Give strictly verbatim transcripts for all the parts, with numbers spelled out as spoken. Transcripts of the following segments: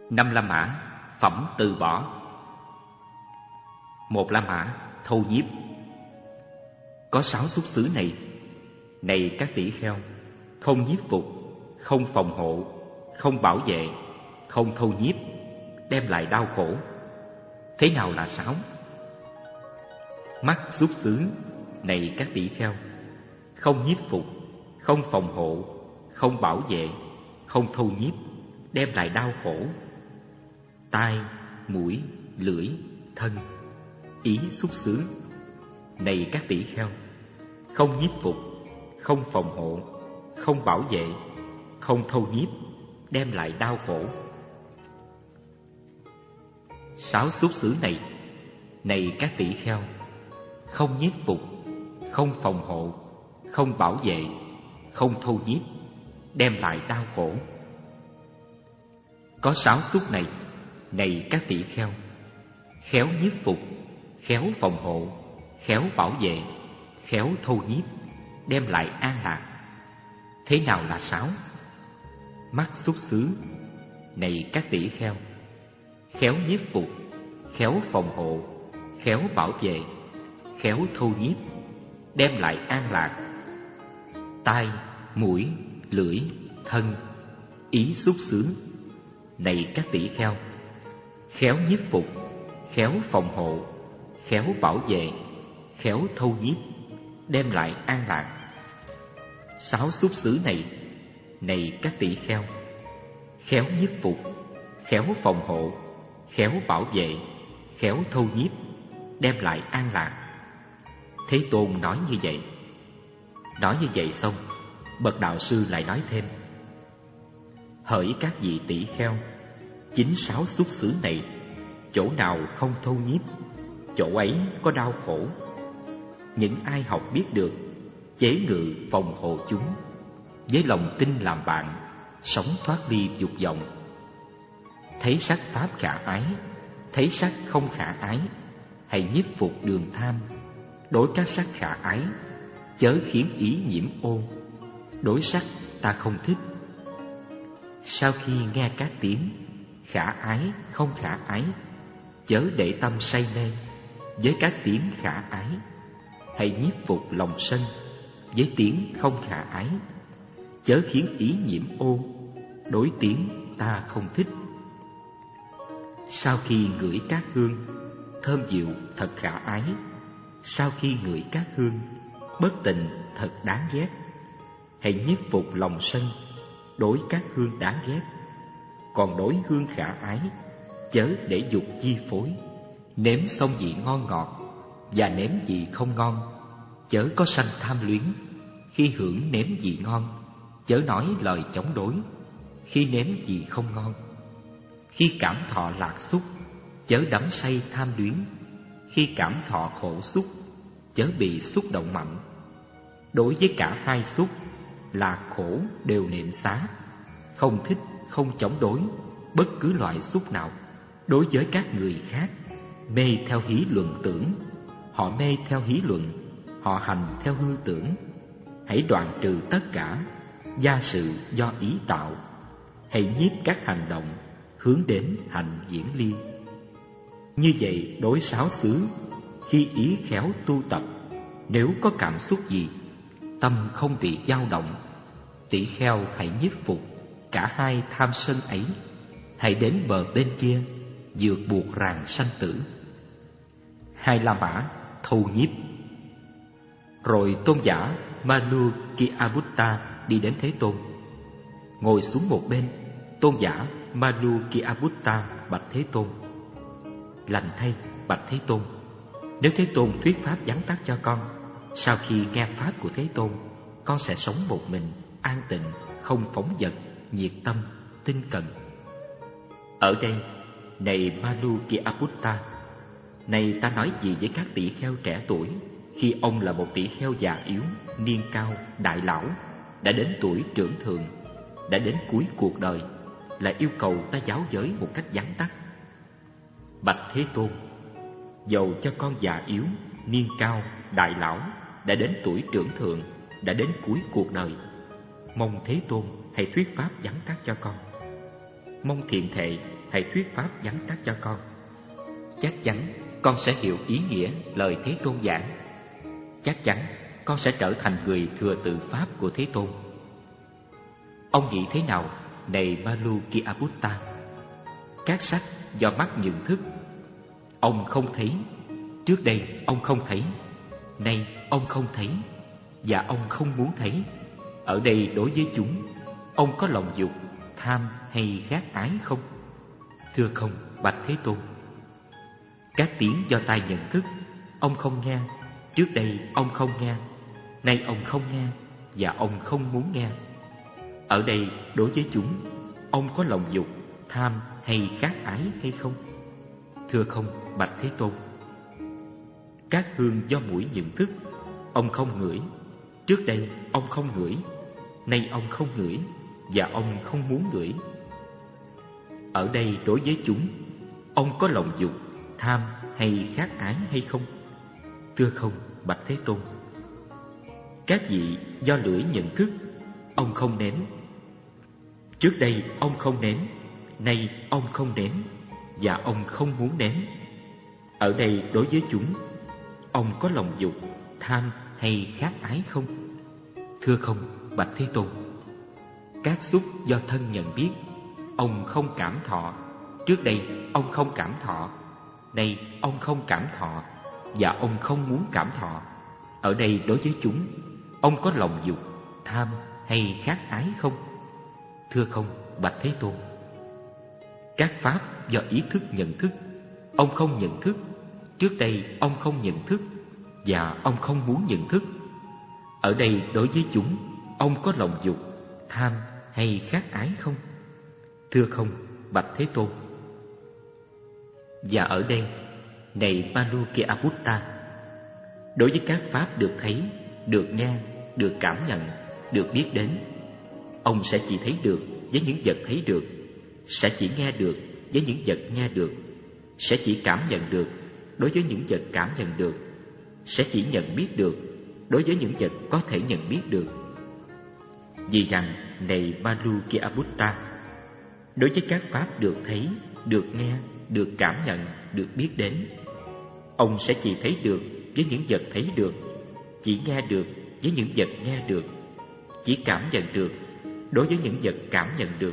Năm La Mã phẩm từ bỏ. Một La Mã thâu nhiếp. Có sáu xúc xứ này, này các tỷ kheo, không nhiếp phục, không phòng hộ, không bảo vệ, không thâu nhiếp, đem lại đau khổ. Thế nào là sáu? Mắt xúc xứ, này các tỷ kheo, không nhiếp phục, không phòng hộ, không bảo vệ, không thâu nhiếp, đem lại đau khổ. Tai, mũi, lưỡi, thân, ý xúc xứ, này các tỷ kheo, không nhiếp phục, không phòng hộ, không bảo vệ, không thâu nhiếp, đem lại đau khổ. Sáu xúc xứ này, này các tỷ kheo, không nhiếp phục, không phòng hộ, không bảo vệ, không thâu nhiếp, đem lại đau khổ. Có sáu xúc này, này các tỷ kheo, khéo nhiếp phục, khéo phòng hộ, khéo bảo vệ, khéo thâu nhiếp, đem lại an lạc. Thế nào là sáu? Mắt xúc xứ, này các tỷ kheo, khéo nhiếp phục, khéo phòng hộ, khéo bảo vệ, khéo thâu nhiếp, đem lại an lạc. Tai, mũi, lưỡi, thân, ý xúc xứ, này các tỷ kheo, khéo nhiếp phục, khéo phòng hộ, khéo bảo vệ, khéo thâu nhiếp, đem lại an lạc. Sáu xúc xứ này, này các tỷ kheo, khéo nhiếp phục, khéo phòng hộ, khéo bảo vệ, khéo thâu nhiếp, đem lại an lạc. Thế Tôn nói như vậy. Nói như vậy xong, bậc đạo sư lại nói thêm: hỡi các vị tỷ kheo, chính sáu xúc xứ này, chỗ nào không thâu nhiếp, chỗ ấy có đau khổ. Những ai học biết được, chế ngự phòng hộ chúng, với lòng tin làm bạn, sống thoát ly dục vọng. Thấy sắc pháp khả ái, thấy sắc không khả ái, hãy nhiếp phục đường tham. Đối các sắc khả ái, chớ khiến ý nhiễm ô. Đối sắc ta không thích. Sau khi nghe các tiếng khả ái không khả ái, chớ để tâm say mê với các tiếng khả ái. Hãy nhiếp phục lòng sân với tiếng không khả ái, chớ khiến ý nhiễm ô. Đối tiếng ta không thích. Sau khi ngửi các hương thơm dịu thật khả ái, sau khi ngửi các hương bất tình thật đáng ghét, hãy nhiếp phục lòng sân đối các hương đáng ghét. Còn đối hương khả ái, chớ để dục chi phối. Nếm xong vị ngon ngọt và nếm vị không ngon, chớ có sanh tham luyến. Khi hưởng nếm vị ngon, chớ nói lời chống đối. Khi nếm vị không ngon, khi cảm thọ lạc xúc, chớ đắm say tham luyến. Khi cảm thọ khổ xúc, chớ bị xúc động mạnh. Đối với cả hai xúc, lạc khổ đều niệm xá. Không thích, không chống đối bất cứ loại xúc nào. Đối với các người khác, mê theo hí luận tưởng, họ mê theo hí luận, họ hành theo hư tưởng. Hãy đoạn trừ tất cả gia sự do ý tạo. Hãy nhiếp các hành động hướng đến hành diễn ly. Như vậy đối sáu xứ, khi ý khéo tu tập, nếu có cảm xúc gì, tâm không bị dao động, tỷ kheo hãy nhiếp phục cả hai tham sân ấy. Hãy đến bờ bên kia, vượt buộc ràng sanh tử. Hai La Mã thâu nhiếp. Rồi tôn giả Manukiabutta đi đến Thế Tôn, ngồi xuống một bên. Tôn giả Manukiabutta bạch Thế Tôn: lành thay, bạch Thế Tôn, nếu Thế Tôn thuyết pháp vắn tắt cho con, sau khi nghe pháp của Thế Tôn, con sẽ sống một mình, an tịnh, không phóng dật, nhiệt tâm, tinh cần. Ở đây, này Manukiabutta, này ta nói gì với các tỷ kheo trẻ tuổi, khi ông là một tỷ kheo già yếu, niên cao, đại lão, đã đến tuổi trưởng thượng, đã đến cuối cuộc đời, là yêu cầu ta giáo giới một cách vắn tắt. Bạch Thế Tôn, dầu cho con già yếu, niên cao, đại lão, đã đến tuổi trưởng thượng, đã đến cuối cuộc đời, mong Thế Tôn hãy thuyết pháp vắn tắt cho con. Mong thiện thệ hãy thuyết pháp vắn tắt cho con. Chắc chắn con sẽ hiểu ý nghĩa lời Thế Tôn giảng. Chắc chắn con sẽ trở thành người thừa tự pháp của Thế Tôn. Ông nghĩ thế nào, này Malukiabutta? Các sắc do mắt nhận thức, ông không thấy. Trước đây ông không thấy, nay ông không thấy, và ông không muốn thấy. Ở đây đối với chúng, ông có lòng dục, tham hay ghét ái không? Thưa không, bạch Thế Tôn. Các tiếng do tai nhận thức, ông không nghe. Trước đây ông không nghe, nay ông không nghe, và ông không muốn nghe. Ở đây đối với chúng, ông có lòng dục, tham hay ghét ái hay không? Thưa không, bạch Thế Tôn. Các hương do mũi nhận thức, ông không ngửi. Trước đây ông không ngửi, nay ông không ngửi, và ông không muốn ngửi. Ở đây đối với chúng, ông có lòng dục, tham hay khát ái hay không? Thưa không, bạch Thế Tôn. Các vị do lưỡi nhận thức, ông không nếm. Trước đây ông không nếm, nay ông không nếm, và ông không muốn nếm. Ở đây đối với chúng, ông có lòng dục, tham hay khát ái không? Thưa không, bạch Thế Tôn. Các xúc do thân nhận biết, ông không cảm thọ. Trước đây ông không cảm thọ, nay ông không cảm thọ, và ông không muốn cảm thọ. Ở đây đối với chúng, ông có lòng dục, tham hay khát ái không? Thưa không, bạch Thế Tôn. Các pháp do ý thức nhận thức, ông không nhận thức. Trước đây ông không nhận thức, và ông không muốn nhận thức. Ở đây đối với chúng, ông có lòng dục, tham hay khát ái không? Thưa không, bạch Thế Tôn. Và ở đây, này Malukiabutta, đối với các pháp được thấy, được nghe, được cảm nhận, được biết đến, ông sẽ chỉ thấy được với những vật thấy được, sẽ chỉ nghe được với những vật nghe được, sẽ chỉ cảm nhận được đối với những vật cảm nhận được, sẽ chỉ nhận biết được đối với những vật có thể nhận biết được. Vì rằng, này Malukiabutta, đối với các pháp được thấy, được nghe, được cảm nhận, được biết đến, ông sẽ chỉ thấy được với những vật thấy được, chỉ nghe được với những vật nghe được, chỉ cảm nhận được đối với những vật cảm nhận được,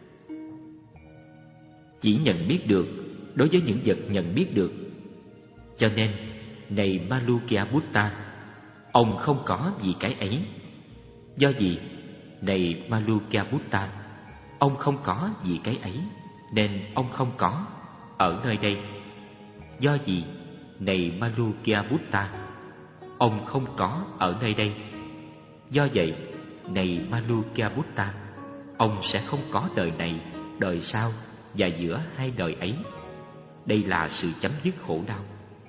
chỉ nhận biết được đối với những vật nhận biết được. Cho nên, này Malukiabutta, ông không có gì cái ấy. Do gì, này Malukiabutta, ông không có gì cái ấy, nên ông không có ở nơi đây. Do gì, này Malukiabutta, ông không có ở nơi đây. Do vậy, này Malukiabutta, ông sẽ không có đời này, đời sau và giữa hai đời ấy. Đây là sự chấm dứt khổ đau.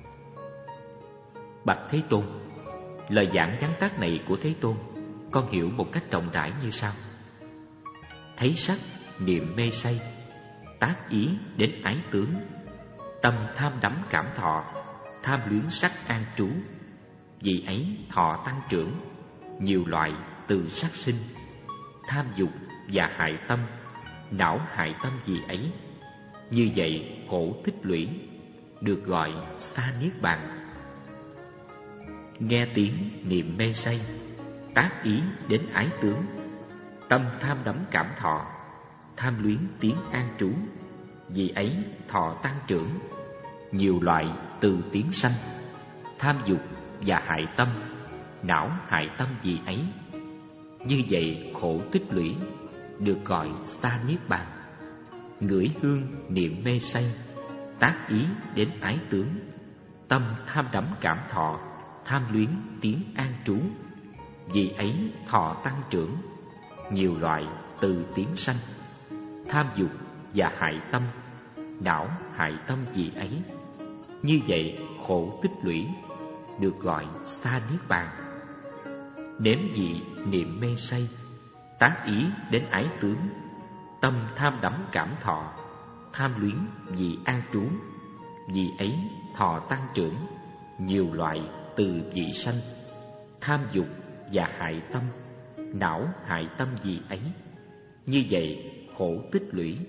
Bạch Thế Tôn, lời giảng vắn tắt này của Thế Tôn con hiểu một cách rộng rãi như sau: thấy sắc, niệm mê say, tác ý đến ái tướng, tâm tham đắm cảm thọ, tham luyến sắc an trú. Vì ấy thọ tăng trưởng, nhiều loại từ sắc sinh. Tham dục và hại tâm, não hại tâm vì ấy. Như vậy khổ tích lũy, được gọi xa niết bàn. Nghe tiếng niệm mê say, tác ý đến ái tướng, tâm tham đắm cảm thọ, tham luyến tiếng an trú. Vì ấy thọ tăng trưởng, nhiều loại từ tiếng sanh. Tham dục và hại tâm, não hại tâm vì ấy. Như vậy khổ tích lũy, được gọi xa niết bàn. Ngửi hương niệm mê say, tác ý đến ái tướng, tâm tham đắm cảm thọ, tham luyến tiếng an trú. Vì ấy thọ tăng trưởng, nhiều loại từ tiếng sanh. Tham dục và hại tâm, não hại tâm vì ấy. Như vậy khổ tích lũy, được gọi xa niết bàn. Nếm vị niệm mê say, tác ý đến ái tướng, tâm tham đắm cảm thọ, tham luyến vị an trú. Vì ấy thọ tăng trưởng, nhiều loại từ vị sanh. Tham dục và hại tâm, não hại tâm vì ấy. Như vậy khổ tích lũy,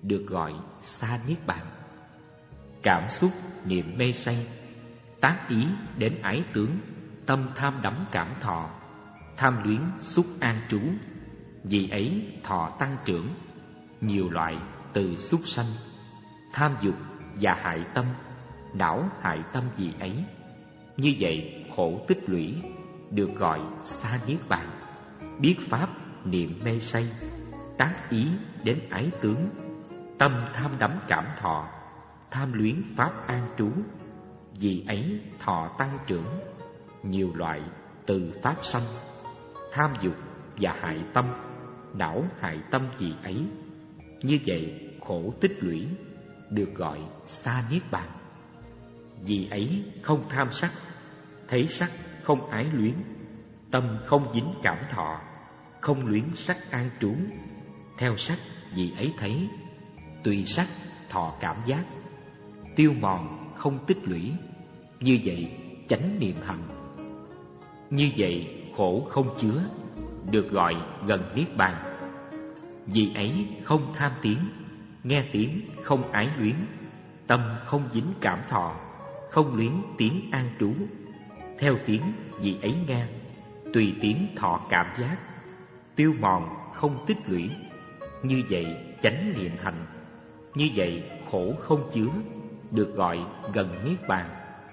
được gọi xa niết bàn. Cảm xúc niệm mê say, tác ý đến ái tướng, tâm tham đắm cảm thọ, tham luyến xúc an trú, vì ấy thọ tăng trưởng, nhiều loại từ xúc sanh. Tham dục và hại tâm, não hại tâm vì ấy. Như vậy khổ tích lũy, được gọi xa niết bàn. Biết pháp niệm mê say, tác ý đến ái tướng, tâm tham đắm cảm thọ, tham luyến pháp an trú, vì ấy thọ tăng trưởng, nhiều loại từ pháp sanh. Tham dục và hại tâm, não hại tâm vì ấy. Như vậy khổ tích lũy, được gọi xa niết bàn. Vì ấy không tham sắc, thấy sắc không ái luyến, tâm không dính cảm thọ, không luyến sắc an trú. Theo sắc vì ấy thấy, tùy sắc thọ cảm giác, tiêu mòn không tích lũy. Như vậy chánh niệm hành. Như vậy khổ không chứa, được gọi gần niết bàn. Vì ấy không tham tiếng, nghe tiếng không ái luyến, tâm không dính cảm thọ, không luyến tiếng an trú. Theo tiếng vì ấy nghe, tùy tiếng thọ cảm giác, tiêu mòn không tích lũy. Như vậy chánh niệm hành. Như vậy khổ không chứa, được gọi gần niết bàn.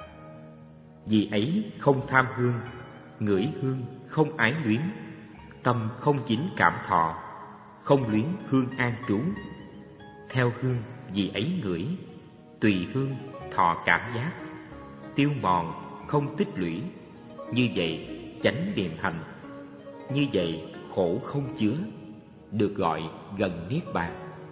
Vì ấy không tham hương, ngửi hương không ái luyến, tâm không dính cảm thọ, không luyến hương an trú. Theo hương vì ấy ngửi, tùy hương thọ cảm giác, tiêu mòn không tích lũy. Như vậy chánh niệm hành. Như vậy khổ không chứa, được gọi gần niết bàn.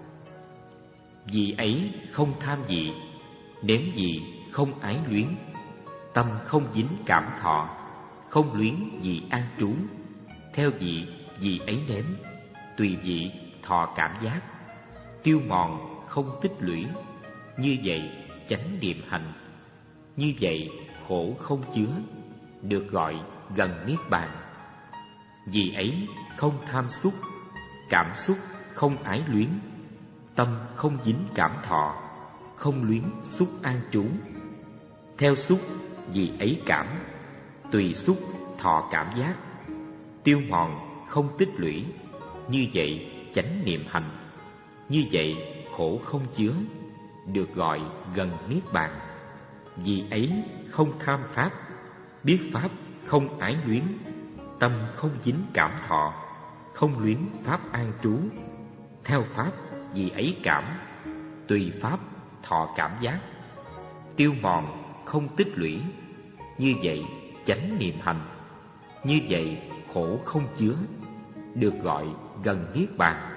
Vì ấy không tham vị, nếm vị không ái luyến, tâm không dính cảm thọ, không luyến vị an trú. Theo vị vì ấy nếm, tùy vị thọ cảm giác, tiêu mòn không tích lũy. Như vậy chánh niệm hành. Như vậy khổ không chứa, được gọi gần niết bàn. Vì ấy không tham xúc, cảm xúc không ái luyến, tâm không dính cảm thọ, không luyến xúc an trú. Theo xúc vì ấy cảm, tùy xúc thọ cảm giác, tiêu mòn không tích lũy. Như vậy chánh niệm hành. Như vậy khổ không chứa, được gọi gần niết bàn. Vì ấy không tham pháp, biết pháp không ái luyến, tâm không dính cảm thọ, không luyến pháp an trú. Theo pháp vì ấy cảm, tùy pháp thọ cảm giác, tiêu mòn không tích lũy. Như vậy chánh niệm hành. Như vậy khổ không chứa, được gọi gần niết bàn.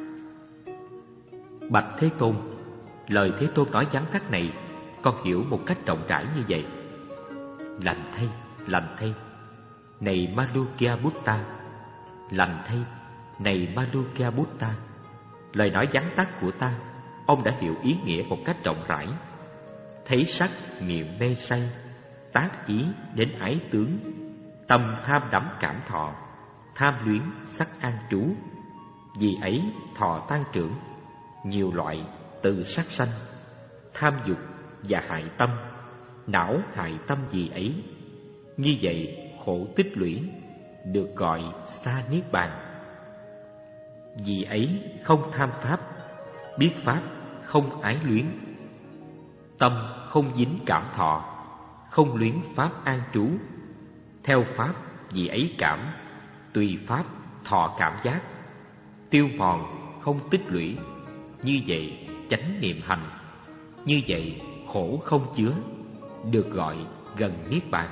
Bạch Thế Tôn, lời Thế Tôn nói vắn tắt này con hiểu một cách rộng rãi như vậy. Lành thay, lành thay, này Malukya Buddha. Lành thay, này Malukya Buddha. Lời nói vắn tắt của ta, ông đã hiểu ý nghĩa một cách rộng rãi. Thấy sắc niệm mê say, tác ý đến ái tướng, tâm tham đắm cảm thọ, tham luyến sắc an trú. Vì ấy thọ tăng trưởng, nhiều loại từ sắc sanh. Tham dục và hại tâm, não hại tâm vì ấy. Như vậy khổ tích lũy, được gọi xa niết bàn. Vì ấy không tham pháp, biết pháp không ái luyến, tâm không dính cảm thọ, không luyến pháp an trú. Theo pháp vì ấy cảm, tùy pháp thọ cảm giác, tiêu mòn không tích lũy. Như vậy chánh niệm hành. Như vậy khổ không chứa, được gọi gần niết bàn.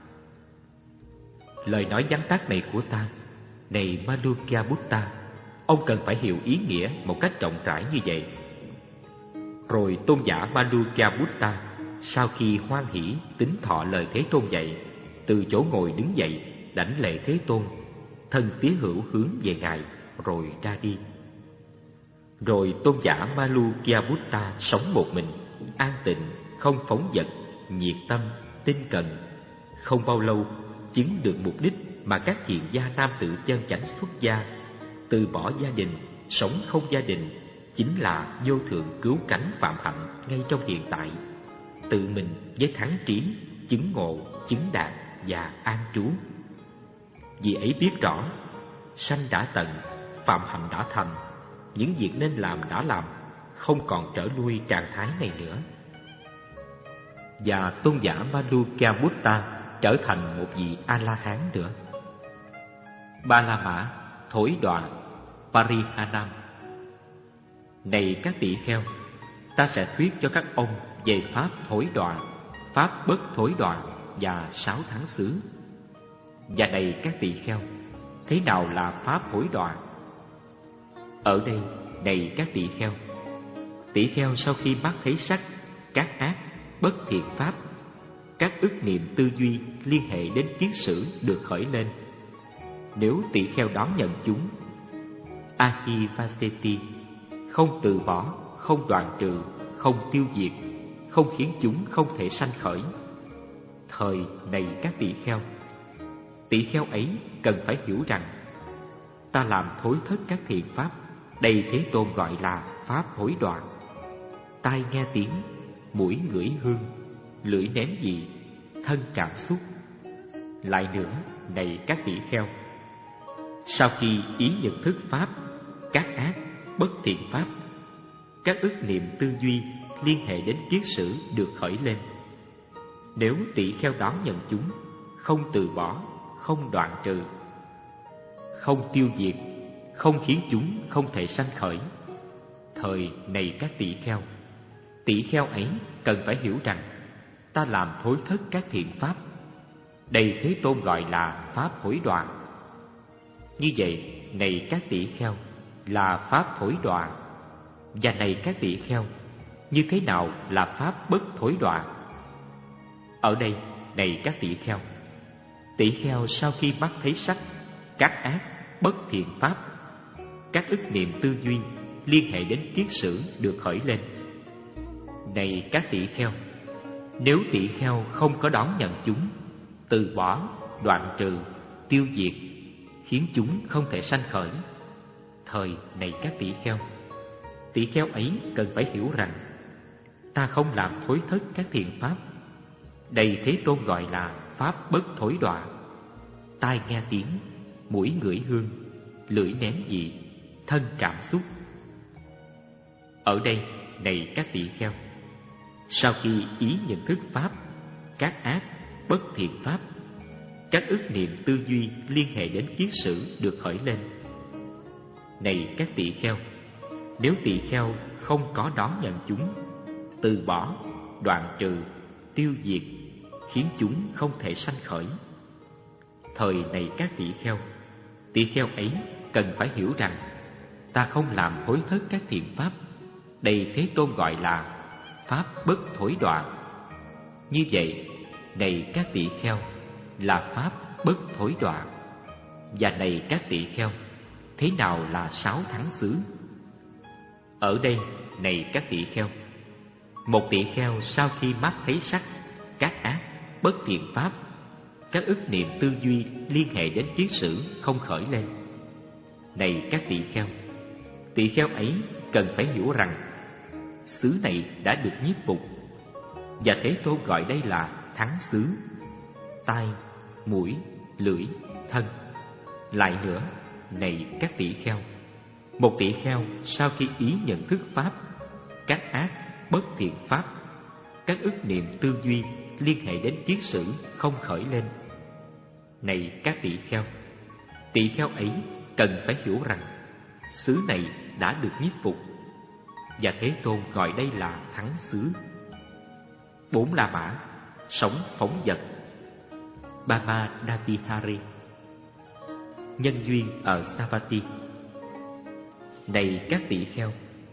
Lời nói vắn tắt này của ta, này Malukya Buddha, ông cần phải hiểu ý nghĩa một cách rộng rãi như vậy. Rồi tôn giả Malukya Buddha sau khi hoan hỷ tín thọ lời Thế Tôn dạy, từ chỗ ngồi đứng dậy, đảnh lễ Thế Tôn, thân tía hữu hướng về ngài, rồi ra đi. Rồi tôn giả Malukya Buddha sống một mình, an tịnh, không phóng dật, nhiệt tâm, tinh cần. Không bao lâu chứng được mục đích mà các hiền gia nam tử chân chánh xuất gia, từ bỏ gia đình, sống không gia đình, chính là vô thượng cứu cánh phạm hạnh ngay trong hiện tại, tự mình với thắng trí, chứng ngộ, chứng đạt và an trú. Vì ấy biết rõ, sanh đã tận, phạm hạnh đã thành, những việc nên làm đã làm, không còn trở lui trạng thái này nữa. Và tôn giả Malukya-Buddha trở thành một vị A-la-hán nữa. Ba La Mã thối đọa Parihanam. Này các tỳ kheo, ta sẽ thuyết cho các ông về pháp thối đọa, pháp bất thối đọa và sáu tháng xứ. Và này các tỳ kheo, thế nào là pháp thối đọa? Ở đây, này các tỳ kheo, tỳ kheo sau khi mắt thấy sắc, các ác, bất thiện pháp, các ức niệm tư duy liên hệ đến kiết sử được khởi lên. Nếu tỳ kheo đón nhận chúng, Ahivaseti, không từ bỏ, không đoạn trừ, không tiêu diệt, không khiến chúng không thể sanh khởi. Thời này các tỳ kheo, tỳ kheo ấy cần phải hiểu rằng ta làm thối thất các thiện pháp, đây Thế Tôn gọi là pháp thối đọa. Tai nghe tiếng, mũi ngửi hương, lưỡi nếm vị, thân cảm xúc. Lại nữa, này các tỳ kheo, sau khi ý nhận thức pháp, các ác, bất thiện pháp, các ức niệm tư duy liên hệ đến kiết sử được khởi lên, nếu tỳ kheo đón nhận chúng, không từ bỏ, không đoạn trừ, không tiêu diệt, không khiến chúng không thể sanh khởi. Thời này các tỳ kheo, tỳ kheo ấy cần phải hiểu rằng ta làm thối thất các thiện pháp, đây Thế Tôn gọi là pháp thối đọa. Như vậy, này các tỳ kheo, là pháp thối đọa. Và này các tỳ kheo, như thế nào là pháp bất thối đọa? Ở đây, này các tỳ kheo, tỳ kheo sau khi mắt thấy sắc, các ác, bất thiện pháp, các ức niệm tư duy liên hệ đến kiết sử được khởi lên. Này các tỳ kheo, nếu tỳ kheo không có đón nhận chúng, từ bỏ, đoạn trừ, tiêu diệt, khiến chúng không thể sanh khởi. Thời này các tỳ kheo, tỳ kheo ấy cần phải hiểu rằng ta không làm thối thất các thiện pháp, đây Thế Tôn gọi là pháp bất thối đọa. Tai nghe tiếng, mũi ngửi hương, lưỡi nếm vị, thân cảm xúc. Ở đây, này các tỳ kheo, sau khi ý nhận thức pháp, các ác, bất thiện pháp, các ức niệm tư duy liên hệ đến kiết sử được khởi lên. Này các tỳ kheo, nếu tỳ kheo không có đón nhận chúng, từ bỏ, đoạn trừ, tiêu diệt, khiến chúng không thể sanh khởi. Thời này các tỳ kheo, tỳ kheo ấy cần phải hiểu rằng ta không làm thối thất các thiện pháp, đây Thế Tôn gọi là pháp bất thối đọa. Như vậy, này các tỳ kheo, là pháp bất thối đọa. Và này các tỳ kheo, thế nào là sáu tháng xứ? Ở đây, này các tỳ kheo, một tỳ kheo sau khi mắt thấy sắc, các ác, bất thiện pháp, các ức niệm tư duy liên hệ đến kiết sử không khởi lên. Này các tỳ kheo, tỳ kheo ấy cần phải hiểu rằng xứ này đã được nhiếp phục, và Thế Tôn gọi đây là thắng xứ: tai, mũi, lưỡi, thân. Lại nữa, này các tỳ kheo, một tỳ kheo sau khi ý nhận thức pháp, các ác, bất thiện pháp, các ức niệm tư duy liên hệ đến kiết sử không khởi lên. Này các tỳ kheo, tỳ kheo ấy cần phải hiểu rằng xứ này đã được nhiếp phục, và Thế Tôn gọi đây là thắng xứ. Bốn La Mã sống phóng dật. Bama Datihari. Nhân duyên ở Savatthi. Này các tỳ kheo,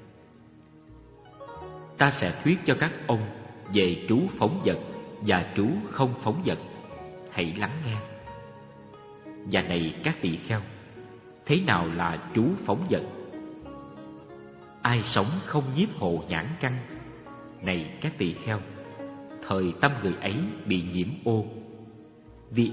ta sẽ thuyết cho các ông về trú phóng dật và trú không phóng dật. Hãy lắng nghe. Và này các tỳ kheo, thế nào là trú phóng dật? Ai sống không nhiếp hồ nhãn căn? Này các tỳ kheo, thời tâm người ấy bị nhiễm ô,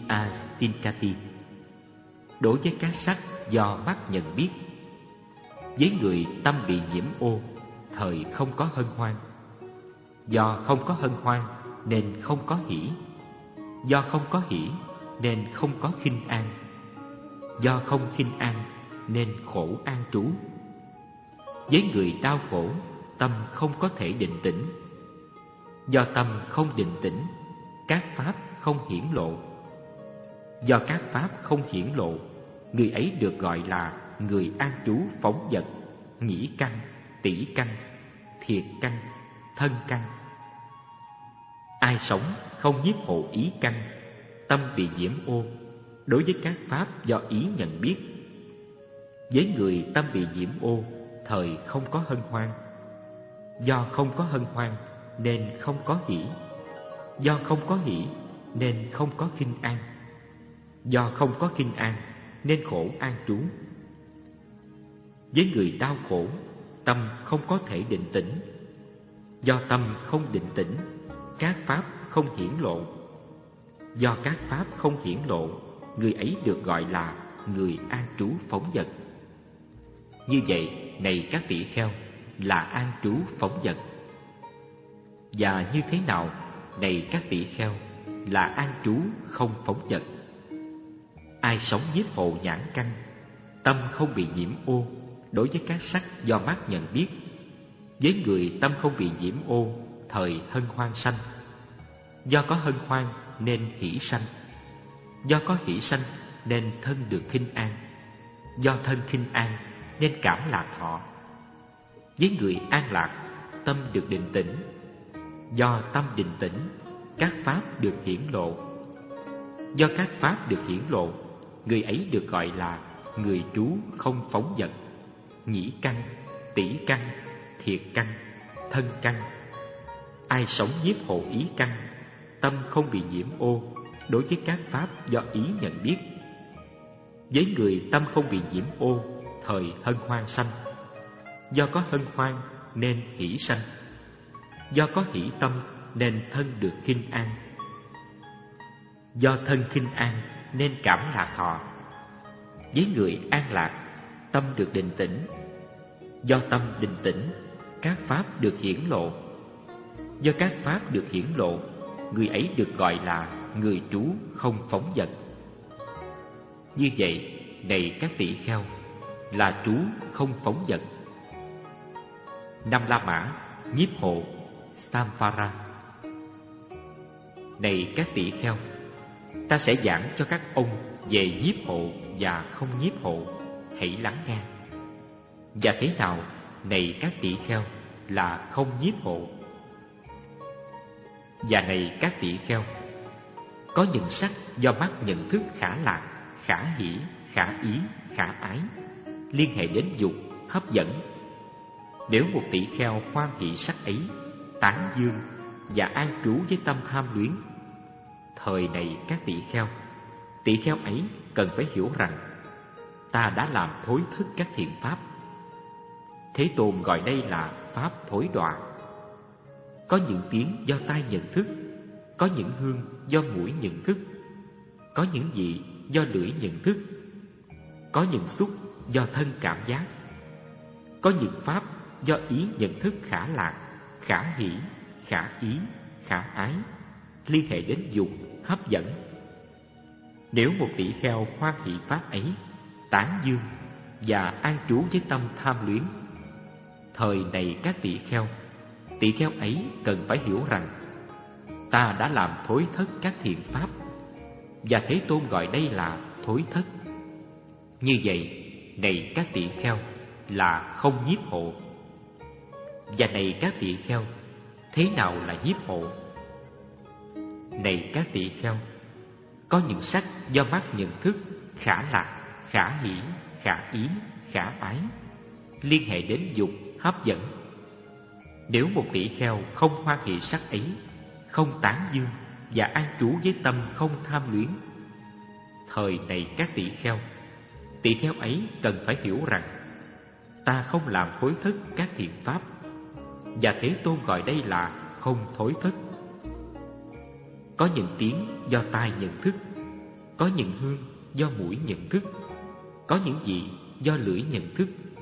Vyastinkati, đối với các sắc do mắt nhận biết. Với người tâm bị nhiễm ô, thời không có hân hoan. Do không có hân hoan nên không có hỷ. Do không có hỷ nên không có khinh an. Do không khinh an nên khổ an trú. Với người đau khổ, tâm không có thể định tĩnh. Do tâm không định tĩnh, các pháp không hiển lộ. Do các pháp không hiển lộ, người ấy được gọi là người an trú phóng dật, nhĩ căn, tỷ căn, thiệt căn, thân căn. Ai sống không nhiếp hộ ý căn, tâm bị nhiễm ô, đối với các pháp do ý nhận biết. Với người tâm bị nhiễm ô, thời không có hân hoan. Do không có hân hoan nên không có hỷ. Do không có hỷ nên không có khinh an. Do không có khinh an nên khổ an trú. Với người đau khổ, tâm không có thể định tĩnh. Do tâm không định tĩnh, các pháp không hiển lộ. Do các pháp không hiển lộ, người ấy được gọi là người an trú phóng dật. Như vậy, này các tỷ kheo, là an trú phóng dật. Và như thế nào, này các tỷ kheo, là an trú không phóng dật? Ai sống nhiếp hộ nhãn căn, tâm không bị nhiễm ô, đối với các sắc do mắt nhận biết. Với người tâm không bị nhiễm ô, thời hân hoan sanh. Do có hân hoan nên hỷ sanh. Do có hỷ sanh nên thân được khinh an. Do thân khinh an nên cảm lạc thọ. Với người an lạc, tâm được định tĩnh. Do tâm định tĩnh, các pháp được hiển lộ. Do các pháp được hiển lộ, người ấy được gọi là người trú không phóng dật, nhĩ căn, tỷ căn, thiệt căn, thân căn. Ai sống nhiếp hộ ý căn, tâm không bị nhiễm ô, đối với các pháp do ý nhận biết. Với người tâm không bị nhiễm ô, thời hân hoan sanh. Do có hân hoan nên hỷ sanh. Do có hỷ tâm nên thân được khinh an. Do thân khinh an nên cảm lạc thọ. Với người an lạc, tâm được định tĩnh. Do tâm định tĩnh, các pháp được hiển lộ. Do các pháp được hiển lộ, người ấy được gọi là người trú không phóng dật. Như vậy, này các tỷ kheo, là trú không phóng dật. Năm La Mã, nhiếp hộ, Samvara. Này các tỷ kheo, ta sẽ giảng cho các ông về nhiếp hộ và không nhiếp hộ, hãy lắng nghe. Và thế nào, này các tỷ kheo, là không nhiếp hộ? Và này các tỷ kheo, có những sắc do mắt nhận thức khả lạc, khả hỷ, khả ý, khả ái, liên hệ đến dục, hấp dẫn. Nếu một tỷ kheo hoan hỷ sắc ấy, tán dương và an trú với tâm tham luyến, thời này các tỷ kheo, tỷ kheo ấy cần phải hiểu rằng ta đã làm thối thức các thiện pháp. Thế Tôn gọi đây là pháp thối đọa. Có những tiếng do tai nhận thức, có những hương do mũi nhận thức, có những vị do lưỡi nhận thức, có những xúc do thân cảm giác, có những pháp do ý nhận thức khả lạc, khả hỷ, khả ý, khả ái, liên hệ đến dục, hấp dẫn. Nếu một tỷ kheo hoan hỷ pháp ấy, tán dương và an trú với tâm tham luyến, thời này các tỷ kheo, tỷ kheo ấy cần phải hiểu rằng ta đã làm thối thất các thiện pháp, và Thế Tôn gọi đây là thối thất. Như vậy, này các tỷ kheo, là không nhiếp hộ. Và này các tỷ kheo, thế nào là nhiếp hộ? Này các tỷ kheo, có những sắc do mắt nhận thức khả lạc, khả hỷ, khả ý, khả ái, liên hệ đến dục, hấp dẫn. Nếu một tỷ kheo không hoan hỷ sắc ấy, không tán dương và an trú với tâm không tham luyến, thời này các tỷ kheo, tỷ kheo ấy cần phải hiểu rằng ta không làm thối thất các thiện pháp, và Thế Tôn gọi đây là không thối thất. Có những tiếng do tai nhận thức, có những hương do mũi nhận thức, có những vị do lưỡi nhận thức,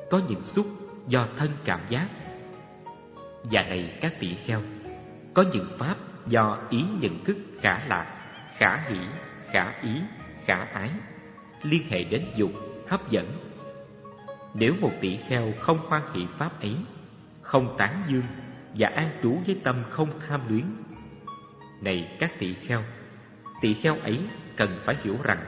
có những xúc do thân cảm giác. Và này các tỷ kheo, có những pháp do ý nhận thức khả lạc, khả hỷ, khả ý, khả ái liên hệ đến dục, hấp dẫn. Nếu một tỷ kheo không hoan hỷ pháp ấy, không tán dương và an trú với tâm không tham luyến, này các tỷ kheo, tỷ kheo ấy cần phải hiểu rằng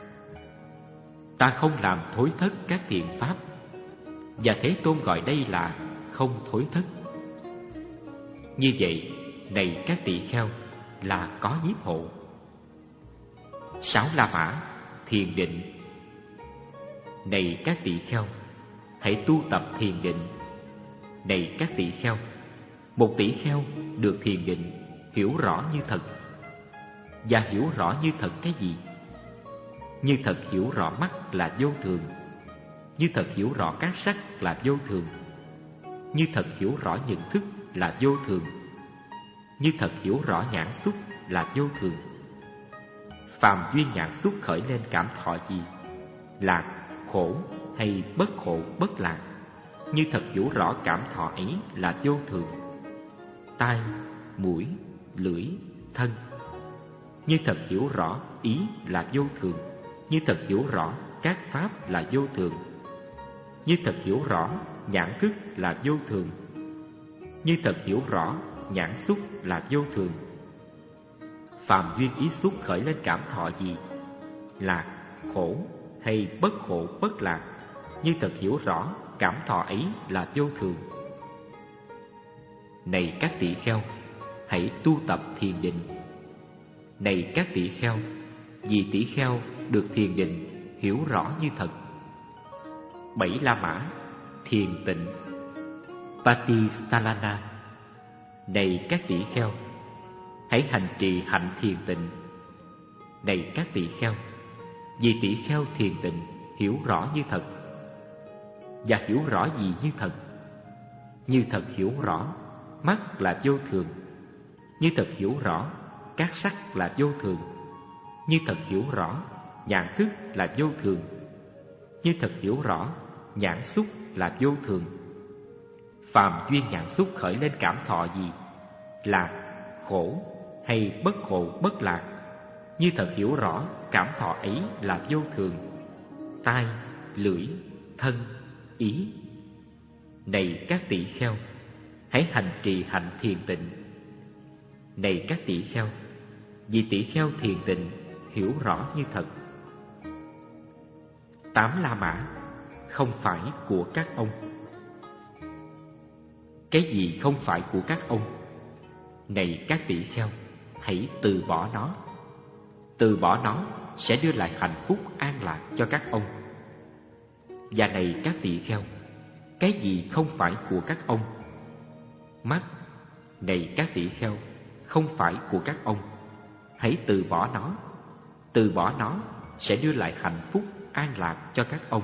ta không làm thối thất các thiện pháp, và Thế Tôn gọi đây là không thối thất. Như vậy, này các tỷ kheo, là có nhiếp hộ. Sáu La Mã, thiền định. Này các tỷ kheo, hãy tu tập thiền định. Này các tỷ kheo, một tỷ kheo được thiền định hiểu rõ như thật. Và hiểu rõ như thật cái gì? Như thật hiểu rõ mắt là vô thường, như thật hiểu rõ các sắc là vô thường, như thật hiểu rõ nhận thức là vô thường, như thật hiểu rõ nhãn xúc là vô thường. Phàm duyên nhãn xúc khởi lên cảm thọ gì, lạc, khổ hay bất khổ bất lạc, như thật hiểu rõ cảm thọ ấy là vô thường. Tai, mũi, lưỡi, thân, như thật hiểu rõ ý là vô thường, như thật hiểu rõ các pháp là vô thường, như thật hiểu rõ nhãn thức là vô thường, như thật hiểu rõ nhãn xúc là vô thường. Phàm duyên ý xúc khởi lên cảm thọ gì, lạc, khổ hay bất khổ bất lạc, như thật hiểu rõ cảm thọ ấy là vô thường. Này các tỷ kheo, hãy tu tập thiền định. Này các tỷ kheo, vì tỷ kheo được thiền định hiểu rõ như thật. Bảy La Mã, thiền tịnh. Patistalana. Này các tỷ kheo, hãy hành trì hạnh thiền tịnh. Này các tỷ kheo, vì tỷ kheo thiền tịnh hiểu rõ như thật. Và hiểu rõ gì như thật? Như thật hiểu rõ mắt là vô thường, như thật hiểu rõ các sắc là vô thường, như thật hiểu rõ nhãn thức là vô thường, như thật hiểu rõ nhãn xúc là vô thường. Phàm duyên nhãn xúc khởi lên cảm thọ gì, lạc, khổ hay bất khổ bất lạc, như thật hiểu rõ cảm thọ ấy là vô thường. Tai, lưỡi, thân, ý. Này các tỷ kheo, hãy hành trì hạnh thiền tịnh. Này các tỷ kheo, vì tỷ kheo thiền tịnh hiểu rõ như thật. Tám La Mã, không phải của các ông. Cái gì không phải của các ông? Này các tỷ kheo, hãy từ bỏ nó. Từ bỏ nó sẽ đưa lại hạnh phúc an lạc cho các ông. Và này các tỷ kheo, cái gì không phải của các ông? Mắt. Này các tỷ kheo, không phải của các ông, hãy từ bỏ nó. Từ bỏ nó sẽ đưa lại hạnh phúc an lạc cho các ông.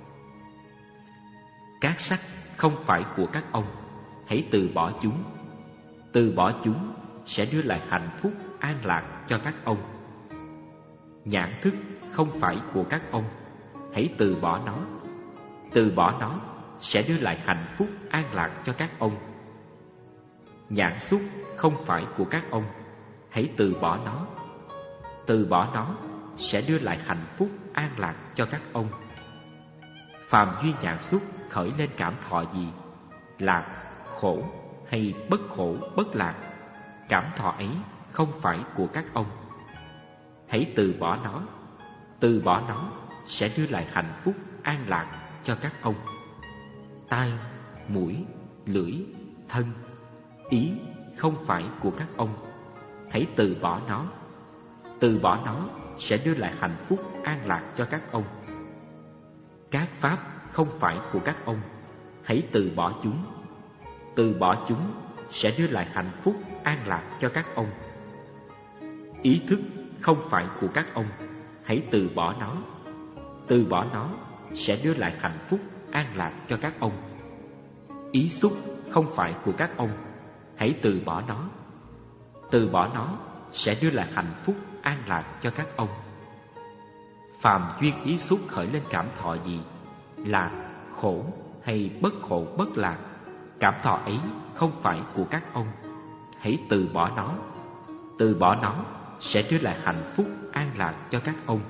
Các sắc không phải của các ông, hãy từ bỏ chúng. Từ bỏ chúng sẽ đưa lại hạnh phúc an lạc cho các ông. Nhãn thức không phải của các ông, hãy từ bỏ nó. Từ bỏ nó sẽ đưa lại hạnh phúc an lạc cho các ông. Nhãn xúc không phải của các ông, hãy từ bỏ nó. Từ bỏ nó sẽ đưa lại hạnh phúc an lạc cho các ông. Phàm duyên nhãn xúc khởi lên cảm thọ gì, lạc, khổ hay bất khổ bất lạc, cảm thọ ấy không phải của các ông. Hãy từ bỏ nó. Từ bỏ nó sẽ đưa lại hạnh phúc an lạc cho các ông. Tai, mũi, lưỡi, thân, ý không phải của các ông, hãy từ bỏ nó. Từ bỏ nó sẽ đưa lại hạnh phúc an lạc cho các ông. Các pháp không phải của các ông, hãy từ bỏ chúng. Từ bỏ chúng sẽ đưa lại hạnh phúc an lạc cho các ông. Ý thức không phải của các ông, hãy từ bỏ nó. Từ bỏ nó sẽ đưa lại hạnh phúc an lạc cho các ông. Ý xúc không phải của các ông, hãy từ bỏ nó. Từ bỏ nó sẽ đưa lại hạnh phúc an lạc cho các ông. Phàm duyên ý xúc khởi lên cảm thọ gì, lạc, khổ hay bất khổ bất lạc, cảm thọ ấy không phải của các ông. Hãy từ bỏ nó. Từ bỏ nó sẽ đưa lại hạnh phúc an lạc cho các ông.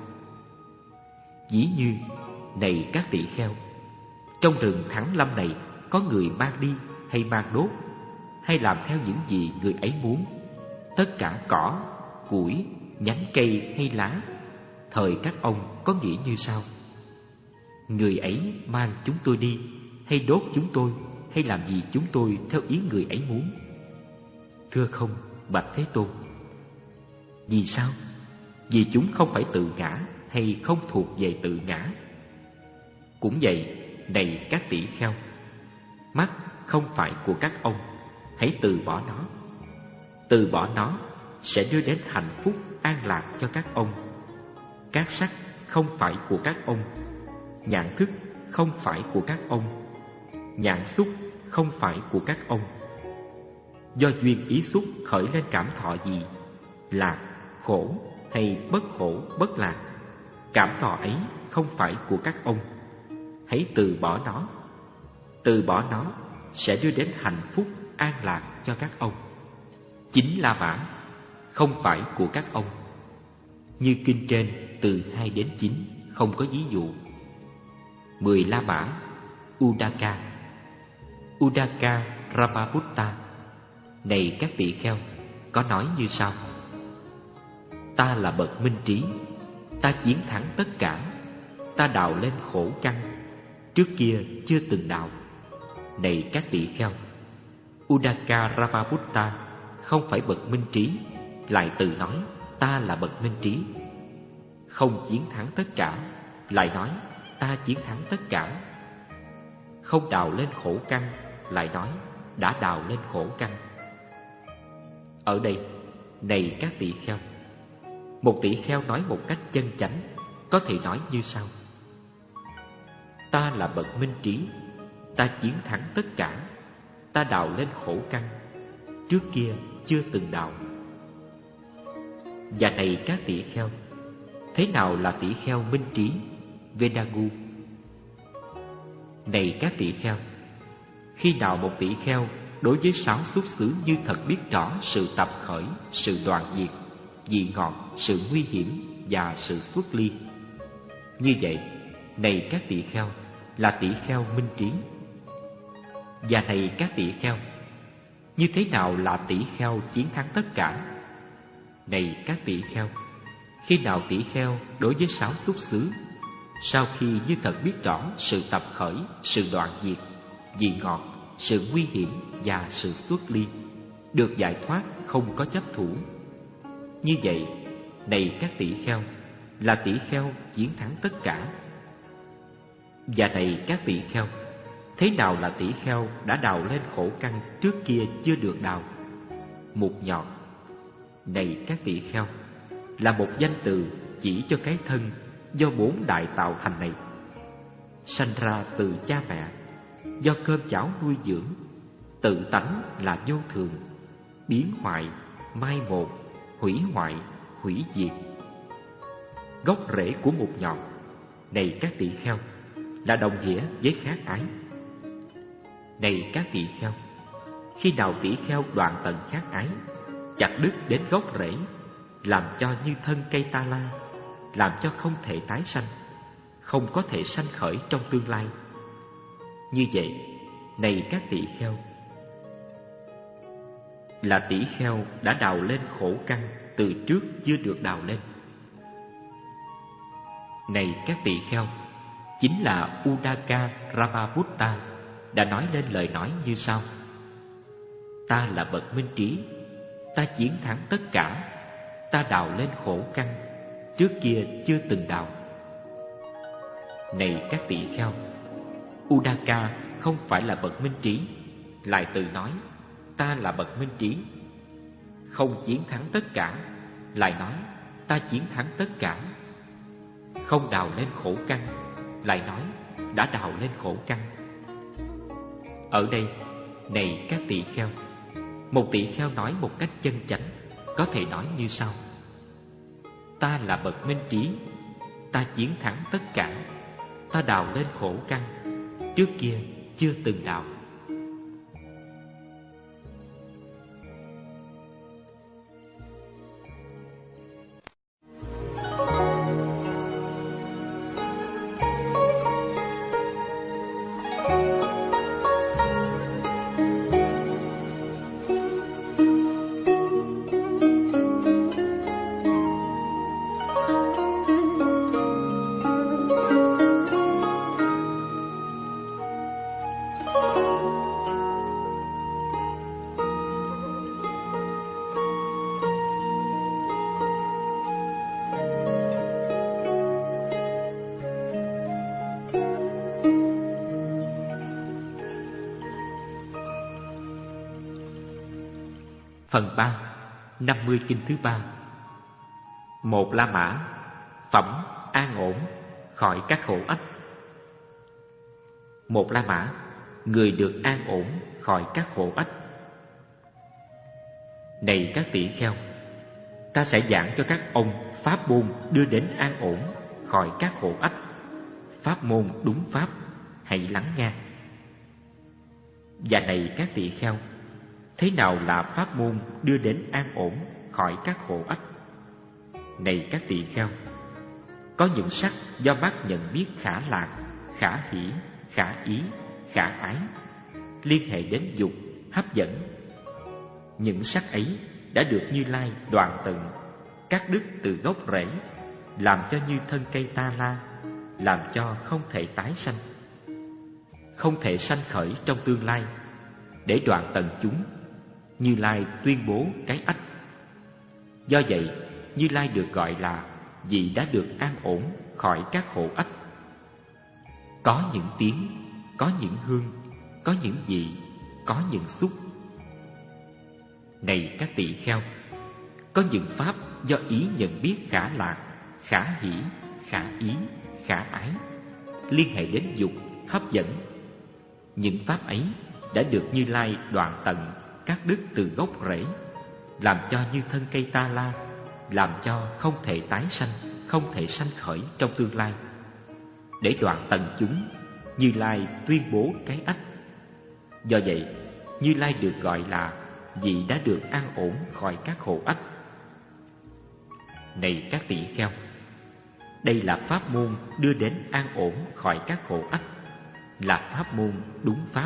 Ví như, này các tỳ kheo, trong rừng Thắng Lâm này có người mang đi hay mang đốt, hay làm theo những gì người ấy muốn. Tất cả cỏ, củi, nhánh cây hay lá, thời các ông có nghĩ như sau: người ấy mang chúng tôi đi, hay đốt chúng tôi, hay làm gì chúng tôi theo ý người ấy muốn? Thưa không, bạch Thế Tôn. Vì sao? Vì chúng không phải tự ngã hay không thuộc về tự ngã. Cũng vậy, này các tỷ kheo, mắt không phải của các ông, hãy từ bỏ nó. Từ bỏ nó sẽ đưa đến hạnh phúc an lạc cho các ông. Các sắc không phải của các ông, nhãn thức không phải của các ông, nhãn xúc không phải của các ông. Do duyên ý xúc khởi lên cảm thọ gì, lạc, khổ hay bất khổ bất lạc, cảm thọ ấy không phải của các ông. Hãy từ bỏ nó. Từ bỏ nó sẽ đưa đến hạnh phúc an lạc cho các ông. Chính La Mã không phải của các ông. Như kinh trên từ hai đến chín không có ví dụ. Mười La Mã Udaka. Udaka Ramaputta, này các tỳ kheo, có nói như sau: ta là bậc minh trí, ta chiến thắng tất cả, ta đào lên khổ căn, trước kia chưa từng đào. Này các tỳ kheo, Udaka Ramaputta không phải bậc minh trí, lại tự nói ta là bậc minh trí. Không chiến thắng tất cả, lại nói ta chiến thắng tất cả. Không đào lên khổ căn, lại nói đã đào lên khổ căn. Ở đây, này các tỳ kheo, một tỳ kheo nói một cách chân chánh có thể nói như sau: ta là bậc minh trí, ta chiến thắng tất cả, ta đào lên khổ căn, trước kia chưa từng đào. Và này các tỳ kheo, thế nào là tỳ kheo minh trí Vedagu? Này các tỳ kheo, khi nào một tỳ kheo đối với sáu xúc xứ như thật biết rõ sự tập khởi, sự đoạn diệt, vị ngọt, sự nguy hiểm và sự xuất ly, như vậy, này các tỳ kheo, là tỳ kheo minh trí. Và này các tỳ kheo, như thế nào là tỳ kheo chiến thắng tất cả? Này các tỳ kheo, khi nào tỳ kheo đối với sáu xúc xứ, sau khi như thật biết rõ sự tập khởi, sự đoạn diệt, vị ngọt, sự nguy hiểm và sự xuất ly, được giải thoát không có chấp thủ, như vậy, này các tỳ kheo, là tỳ kheo chiến thắng tất cả. Và này các tỳ kheo, thế nào là tỳ kheo đã đào lên khổ căn trước kia chưa được đào? Mục nhọn. Này các tỳ kheo, là một danh từ chỉ cho cái thân do bốn đại tạo thành này, sanh ra từ cha mẹ, do cơm cháo nuôi dưỡng, tự tánh là vô thường, biến hoại, mai một, hủy hoại, hủy diệt. Gốc rễ của mục nhọn, này các tỳ kheo, là đồng nghĩa với khát ái. Này các tỳ kheo, khi nào tỳ kheo đoạn tận khát ái, chặt đứt đến gốc rễ, làm cho như thân cây ta la, làm cho không thể tái sanh, không có thể sanh khởi trong tương lai, như vậy, này các tỳ kheo, là tỳ kheo đã đào lên khổ căn từ trước chưa được đào lên. Này các tỳ kheo, chính là Udaka Ramaputta đã nói lên lời nói như sau: ta là bậc minh trí, ta chiến thắng tất cả, ta đào lên khổ căn, trước kia chưa từng đào. Này các tỳ kheo, Udaka không phải là bậc minh trí, lại tự nói ta là bậc minh trí. Không chiến thắng tất cả, lại nói ta chiến thắng tất cả. Không đào lên khổ căn, lại nói đã đào lên khổ căn. Ở đây, này các tỳ kheo, một tỳ kheo nói một cách chân chánh có thể nói như sau: ta là bậc minh trí, ta chiến thắng tất cả, ta đào lên khổ căn, trước kia chưa từng đạo. Phần ba, năm mươi kinh thứ ba. Một La Mã, phẩm an ổn khỏi các khổ ách. Một La Mã, người được an ổn khỏi các khổ ách. Này các tỷ kheo, ta sẽ giảng cho các ông pháp môn đưa đến an ổn khỏi các khổ ách. Pháp môn đúng pháp, hãy lắng nghe. Và này các tỷ kheo, thế nào là pháp môn đưa đến an ổn khỏi các khổ ách? Này các tỳ kheo, có những sắc do mắt nhận biết khả lạc, khả hỷ, khả ý, khả ái, liên hệ đến dục, hấp dẫn. Những sắc ấy đã được Như Lai đoạn tận, cắt đứt từ gốc rễ, làm cho như thân cây ta la, làm cho không thể tái sanh, không thể sanh khởi trong tương lai. Để đoạn tận chúng, Như Lai tuyên bố cái ách. Do vậy, Như Lai được gọi là vị đã được an ổn khỏi các khổ ách. Có những tiếng, có những hương, có những vị, có những xúc. Này các tỳ kheo, có những pháp do ý nhận biết khả lạc, khả hỷ, khả ý, khả ái, liên hệ đến dục, hấp dẫn. Những pháp ấy đã được Như Lai đoạn tận, cắt đứt từ gốc rễ, làm cho như thân cây ta la, làm cho không thể tái sanh, không thể sanh khởi trong tương lai. Để đoạn tận chúng, Như Lai tuyên bố cái ách. Do vậy, Như Lai được gọi là vị đã được an ổn khỏi các khổ ách. Này các tỷ kheo, đây là pháp môn đưa đến an ổn khỏi các khổ ách, là pháp môn đúng pháp.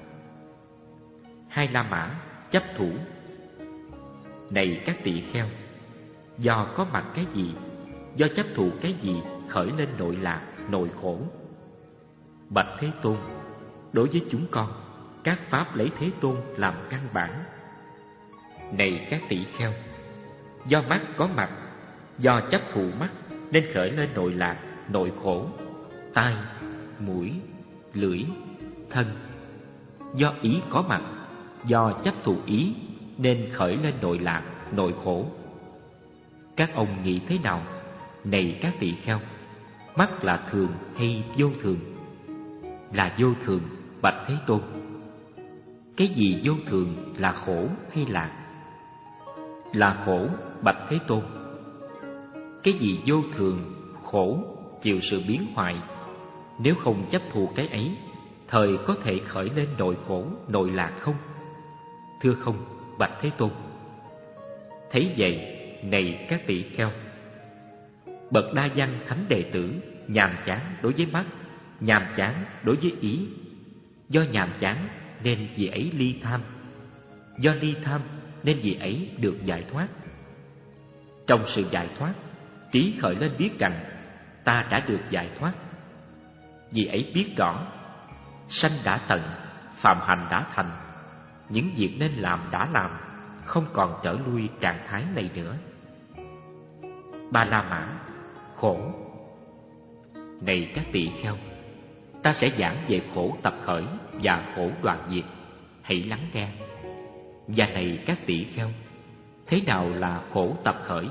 Hai La Mã chấp thủ. Này các tỳ kheo, do có mặt cái gì, do chấp thụ cái gì khởi lên nội lạc, nội khổ. Bạch Thế Tôn, đối với chúng con, các pháp lấy Thế Tôn làm căn bản. Này các tỷ kheo, do mắt có mặt, do chấp thụ mắt nên khởi lên nội lạc, nội khổ. Tai, mũi, lưỡi, thân. Do ý có mặt, do chấp thụ ý nên khởi lên nội lạc, nội khổ. Các ông nghĩ thế nào? Này các tỳ kheo, mắt là thường hay vô thường? Là vô thường, bạch Thế Tôn. Cái gì vô thường, là khổ hay lạc? Là khổ, bạch Thế Tôn. Cái gì vô thường, khổ, chịu sự biến hoại? Nếu không chấp thụ cái ấy, thời có thể khởi lên nội khổ, nội lạc không? Thưa không, bạch Thế Tôn. Thấy vậy, này các tỳ kheo, bậc đa văn thánh đệ tử nhàm chán đối với mắt, nhàm chán đối với ý. Do nhàm chán nên vị ấy ly tham, do ly tham nên vị ấy được giải thoát. Trong sự giải thoát, trí khởi lên biết rằng ta đã được giải thoát. Vị ấy biết rõ sanh đã tận, phạm hành đã thành, những việc nên làm đã làm, không còn trở lui trạng thái này nữa. Ba La Mã, khổ. Này các tỳ kheo, ta sẽ giảng về khổ tập khởi và khổ đoạn diệt, hãy lắng nghe. Và này các tỳ kheo, thế nào là khổ tập khởi?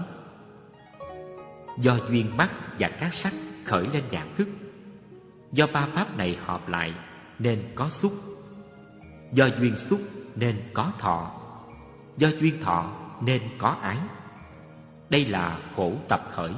Do duyên mắt và các sắc khởi lên nhãn thức. Do ba pháp này hợp lại nên có xúc. Do duyên xúc nên có thọ. Do duyên thọ nên có ái. Đây là khổ tập khởi.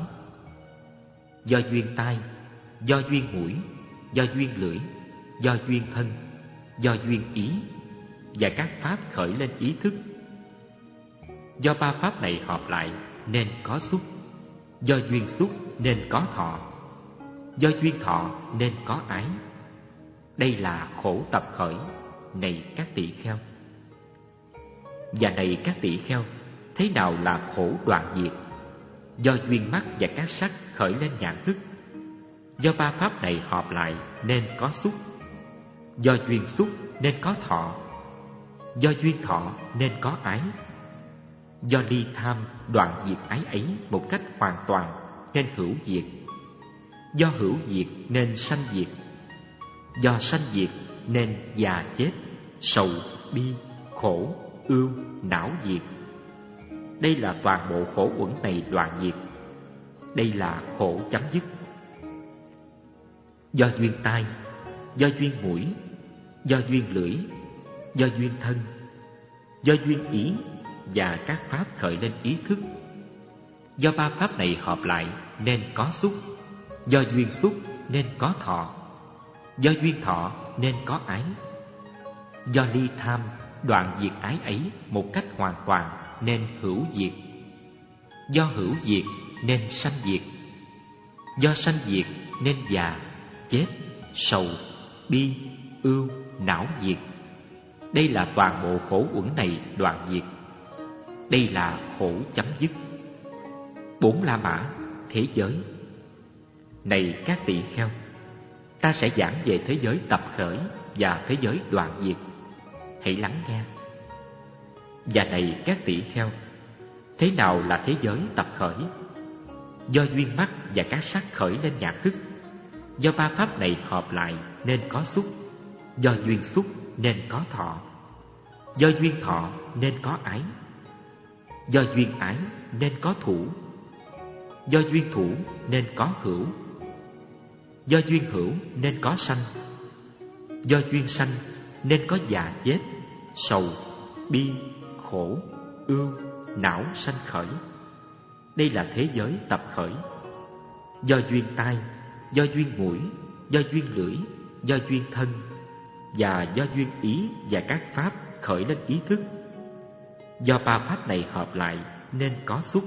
Do duyên tai, do duyên mũi, do duyên lưỡi, do duyên thân, do duyên ý, và các pháp khởi lên ý thức. Do ba pháp này hợp lại nên có xúc, do duyên xúc nên có thọ, do duyên thọ nên có ái. Đây là khổ tập khởi, này các tỳ kheo. Và này các tỳ kheo, thế nào là khổ đoạn diệt? Do duyên mắt và các sắc khởi lên nhãn thức. Do ba pháp này hợp lại nên có xúc, do duyên xúc nên có thọ, do duyên thọ nên có ái. Do ly tham đoạn diệt ái ấy một cách hoàn toàn nên hữu diệt. Do hữu diệt nên sanh diệt. Do sanh diệt nên già chết, sầu, bi, khổ, ưu, não diệt. Đây là toàn bộ khổ uẩn này đoạn diệt. Đây là khổ chấm dứt. Do duyên tai, do duyên mũi, do duyên lưỡi, do duyên thân, do duyên ý và các pháp khởi lên ý thức. Do ba pháp này hợp lại nên có xúc, do duyên xúc nên có thọ, do duyên thọ nên có ái. Do ly tham đoạn diệt ái ấy một cách hoàn toàn nên hữu diệt. Do hữu diệt nên sanh diệt. Do sanh diệt nên già, chết, sầu, bi, ưu, não diệt. Đây là toàn bộ khổ uẩn này đoạn diệt. Đây là khổ chấm dứt. Bốn La Mã, thế giới. Này các tỳ kheo, ta sẽ giảng về thế giới tập khởi và thế giới đoạn diệt. Hãy lắng nghe. Và này các tỳ kheo, thế nào là thế giới tập khởi? Do duyên mắt và các sắc khởi lên nhãn thức. Do ba pháp này hợp lại nên có xúc, do duyên xúc nên có thọ, do duyên thọ nên có ái. Do duyên ái nên có thủ, do duyên thủ nên có hữu, do duyên hữu nên có sanh, do duyên sanh nên có già chết, sầu, bi, khổ, ưu, não sanh khởi. Đây là thế giới tập khởi. Do duyên tai, do duyên mũi, do duyên lưỡi, do duyên thân và do duyên ý và các pháp khởi lên ý thức. Do ba pháp này hợp lại nên có xúc,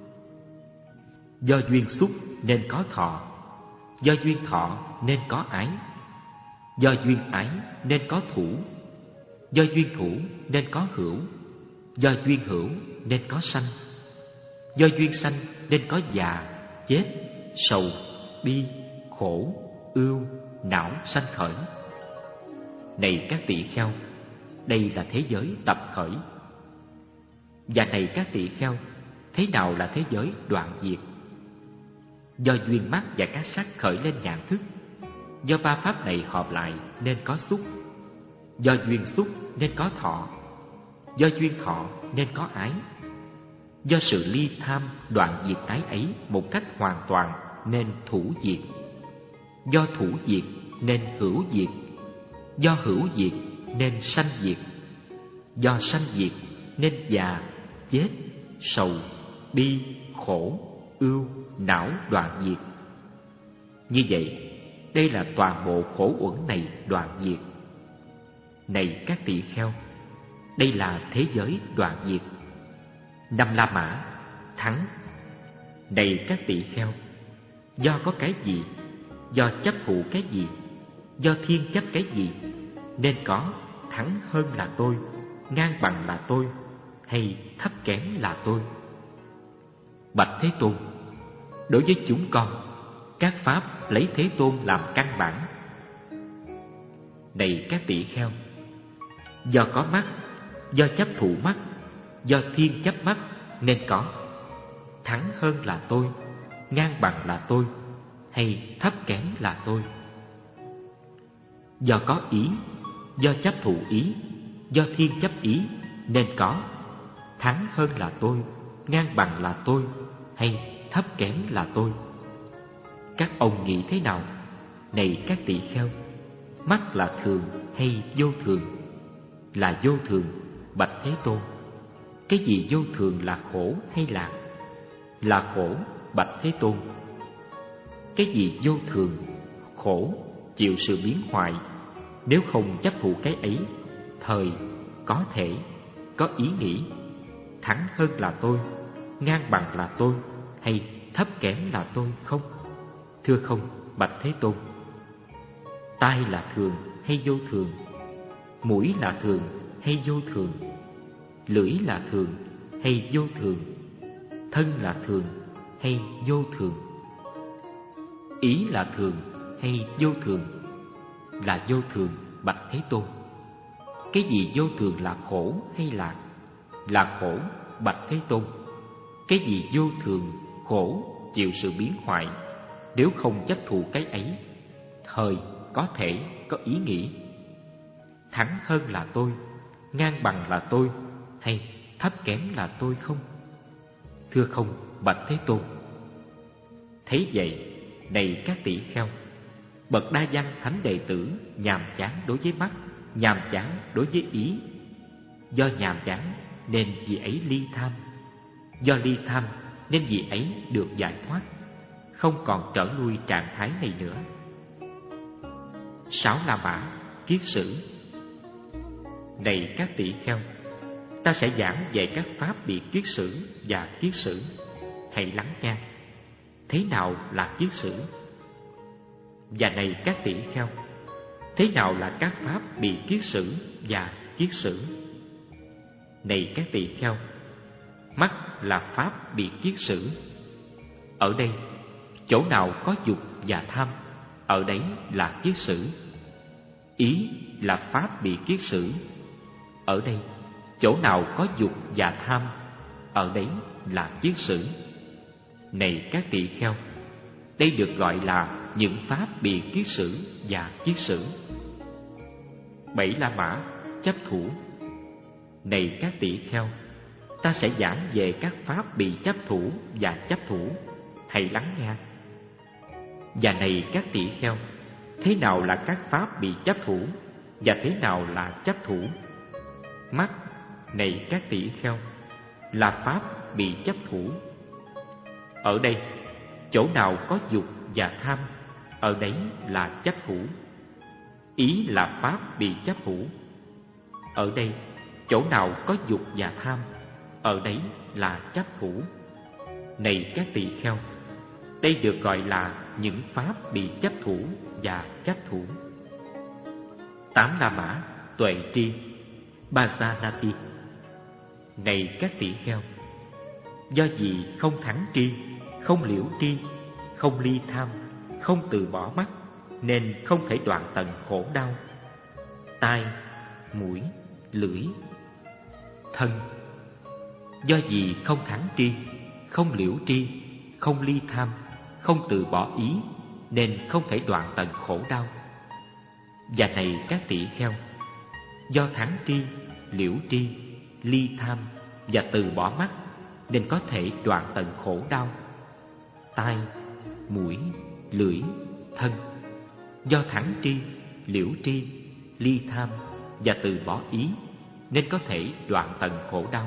do duyên xúc nên có thọ, do duyên thọ nên có ái, do duyên ái nên có thủ, do duyên thủ nên có hữu, do duyên hữu nên có sanh, do duyên sanh nên có già, chết, sầu, bi, khổ, ưu, não sanh khởi. Này các tỳ kheo, đây là thế giới tập khởi. Và này các tỳ kheo, thế nào là thế giới đoạn diệt? Do duyên mắt và các sắc khởi lên nhãn thức. Do ba pháp này hợp lại nên có xúc, do duyên xúc nên có thọ, do duyên thọ nên có ái. Do sự ly tham đoạn diệt ái ấy một cách hoàn toàn nên thủ diệt. Do thủ diệt nên hữu diệt. Do hữu diệt nên sanh diệt. Do sanh diệt nên già, chết, sầu, bi, khổ, ưu, não đoạn diệt. Như vậy, đây là toàn bộ khổ uẩn này đoạn diệt. Này các tỳ kheo, đây là thế giới đoạn diệt. Năm La Mã, thắng. Này các tỳ kheo, do có cái gì, do chấp thụ cái gì, do thiên chấp cái gì, nên có thắng hơn là tôi, ngang bằng là tôi, hay thấp kém là tôi. Bạch Thế Tôn, đối với chúng con, các pháp lấy Thế Tôn làm căn bản. Này các tỳ kheo, do có mắt, do chấp thụ mắt, do thiên chấp mắt nên có thắng hơn là tôi, ngang bằng là tôi, hay thấp kém là tôi. Do có ý, do chấp thụ ý, do thiên chấp ý nên có thắng hơn là tôi, ngang bằng là tôi, hay thấp kém là tôi. Các ông nghĩ thế nào? Này các tỳ kheo, mắt là thường hay vô thường? Là vô thường, bạch Thế Tôn. Cái gì vô thường là khổ hay lạc? Là khổ, bạch Thế Tôn. Cái gì vô thường, khổ, chịu sự biến hoại, nếu không chấp thụ cái ấy, thời, có thể, có ý nghĩ, thắng hơn là tôi, ngang bằng là tôi, hay thấp kém là tôi không? Thưa không, bạch Thế Tôn. Tai là thường hay vô thường? Mũi là thường hay vô thường? Lưỡi là thường hay vô thường? Thân là thường hay vô thường? Ý là thường hay vô thường? Là vô thường, bạch Thế Tôn. Cái gì vô thường là khổ hay lạc? Là khổ, bạch Thế Tôn. Cái gì vô thường, khổ, chịu sự biến hoại, nếu không chấp thụ cái ấy, thời, có thể, có ý nghĩ, thắng hơn là tôi, ngang bằng là tôi, hay thấp kém là tôi không? Thưa không, bạch Thế Tôn. Thấy vậy, này các tỷ kheo, bậc đa văn thánh đệ tử nhàm chán đối với mắt, nhàm chán đối với ý. Do nhàm chán nên vì ấy ly tham, do ly tham nên vì ấy được giải thoát, không còn trở lui trạng thái này nữa. Sáu La Mã kiết sử. Này các tỷ kheo, ta sẽ giảng về các pháp bị kiết sử và kiết sử. Hãy lắng nghe. Thế nào là kiết sử? Và này các tỷ kheo, thế nào là các pháp bị kiết sử và kiết sử? Này các tỷ kheo, mắt là pháp bị kiết sử. Ở đây, chỗ nào có dục và tham, ở đấy là kiết sử. Ý là pháp bị kiết sử. Ở đây, chỗ nào có dục và tham, ở đấy là kiết sử. Này các tỷ kheo, đây được gọi là những pháp bị kiết sử và kiết sử. Bảy La Mã chấp thủ. Này các tỷ kheo, ta sẽ giảng về các pháp bị chấp thủ và chấp thủ. Hãy lắng nghe. Và này các tỷ kheo, thế nào là các pháp bị chấp thủ và thế nào là chấp thủ? Mắt, này các tỷ kheo, là pháp bị chấp thủ. Ở đây, chỗ nào có dục và tham, ở đấy là chấp thủ. Ý là pháp bị chấp thủ. Ở đây, chỗ nào có dục và tham, ở đấy là chấp thủ. Này các tỳ kheo, đây được gọi là những pháp bị chấp thủ và chấp thủ. Tám La Mã tuệ tri. Bajanati. Này các tỷ kheo, do gì không thắng tri, không liễu tri, không ly tham, không từ bỏ mắt, nên không thể đoạn tận khổ đau. Tai, mũi, lưỡi, thân. Do gì không thắng tri, không liễu tri, không ly tham, không từ bỏ ý, nên không thể đoạn tận khổ đau. Và này các tỷ kheo, do thắng tri, liễu tri, ly tham và từ bỏ mắt, nên có thể đoạn tận khổ đau. Tai, mũi, lưỡi, thân. Do thắng tri, liễu tri, ly tham và từ bỏ ý, nên có thể đoạn tận khổ đau.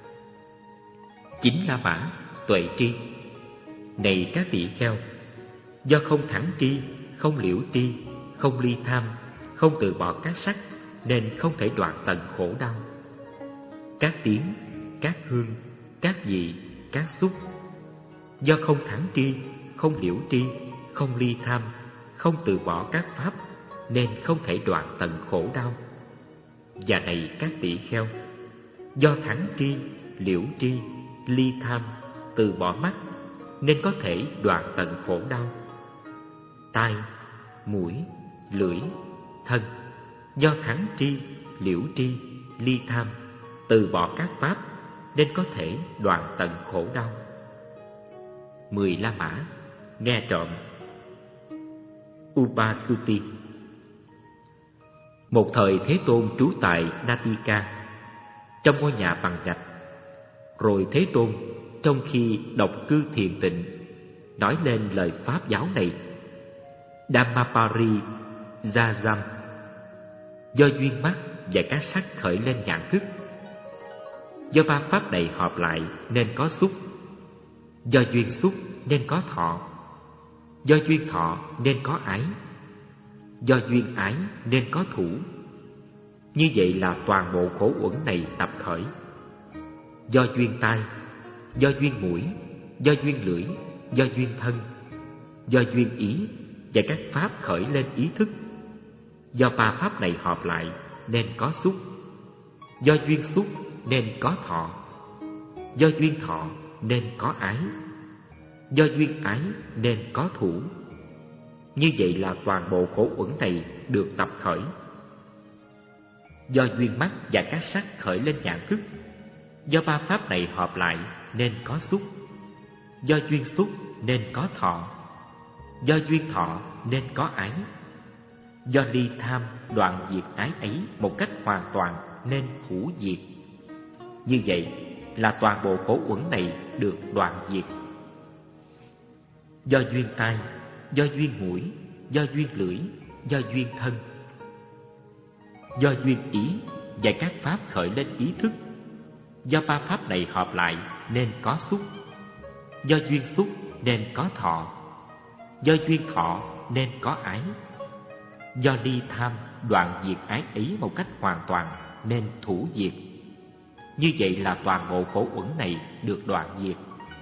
Chín La Mã tuệ tri. Này các tỷ kheo, do không thắng tri, không liễu tri, không ly tham, không từ bỏ các sắc, nên không thể đoạn tận khổ đau. Các tiếng, các hương, các vị, các xúc. Do không thắng tri, không liễu tri, không ly tham, không từ bỏ các pháp, nên không thể đoạn tận khổ đau. Và này các tỷ kheo, do thắng tri, liễu tri, ly tham, từ bỏ mắt, nên có thể đoạn tận khổ đau. Tai, mũi, lưỡi, thân. Do thắng tri, liễu tri, ly tham, từ bỏ các pháp, nên có thể đoạn tận khổ đau. Mười La Mã nghe trộm. Upasuti. Một thời Thế Tôn trú tại Natika, trong ngôi nhà bằng gạch. Rồi Thế Tôn trong khi độc cư thiền tịnh, nói lên lời pháp giáo này: Dhammapari Jajam. Do duyên mắt và các sắc khởi lên nhãn thức. Do ba pháp này hợp lại nên có xúc. Do duyên xúc nên có thọ. Do duyên thọ nên có ái. do duyên ái nên có thủ. Như vậy là toàn bộ khổ uẩn này tập khởi. Do duyên tai, do duyên mũi, do duyên lưỡi, do duyên thân, do duyên ý và các pháp khởi lên ý thức. Do ba pháp này hợp lại nên có xúc. Do duyên xúc nên có thọ. Do duyên thọ nên có ái. Do duyên ái nên có thủ. Như vậy là toàn bộ khổ uẩn này được tập khởi. Do duyên mắt và các sắc khởi lên nhãn thức. Do ba pháp này hợp lại nên có xúc. Do duyên xúc nên có thọ. Do duyên thọ nên có ái. Do ly tham đoạn diệt ái ấy một cách hoàn toàn nên thủ diệt. Như vậy là toàn bộ khổ uẩn này được đoạn diệt. Do duyên tai, do duyên mũi, do duyên lưỡi, do duyên thân, do duyên ý và các pháp khởi lên ý thức. Do ba pháp này hợp lại nên có xúc. Do duyên xúc nên có thọ. Do duyên thọ nên có ái. Do ly tham đoạn diệt ái ấy một cách hoàn toàn nên thủ diệt. Như vậy là toàn bộ khổ uẩn này được đoạn diệt.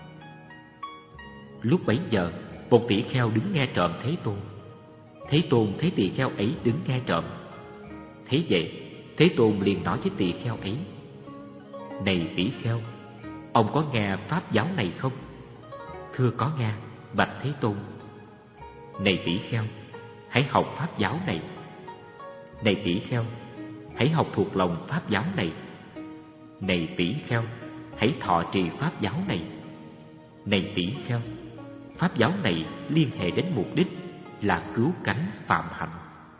Lúc bấy giờ, một tỷ kheo đứng nghe trộm Thế Tôn. Thế Tôn thấy tỷ kheo ấy đứng nghe trộm. Thế vậy, Thế Tôn liền nói với tỷ kheo ấy: Này tỷ kheo, ông có nghe pháp giáo này không? Thưa có nghe, bạch Thế Tôn. Này tỷ kheo, hãy học pháp giáo này. Này tỷ kheo, hãy học thuộc lòng pháp giáo này. Này tỷ kheo, hãy thọ trì pháp giáo này. Này tỷ kheo, pháp giáo này liên hệ đến mục đích là cứu cánh phạm hạnh.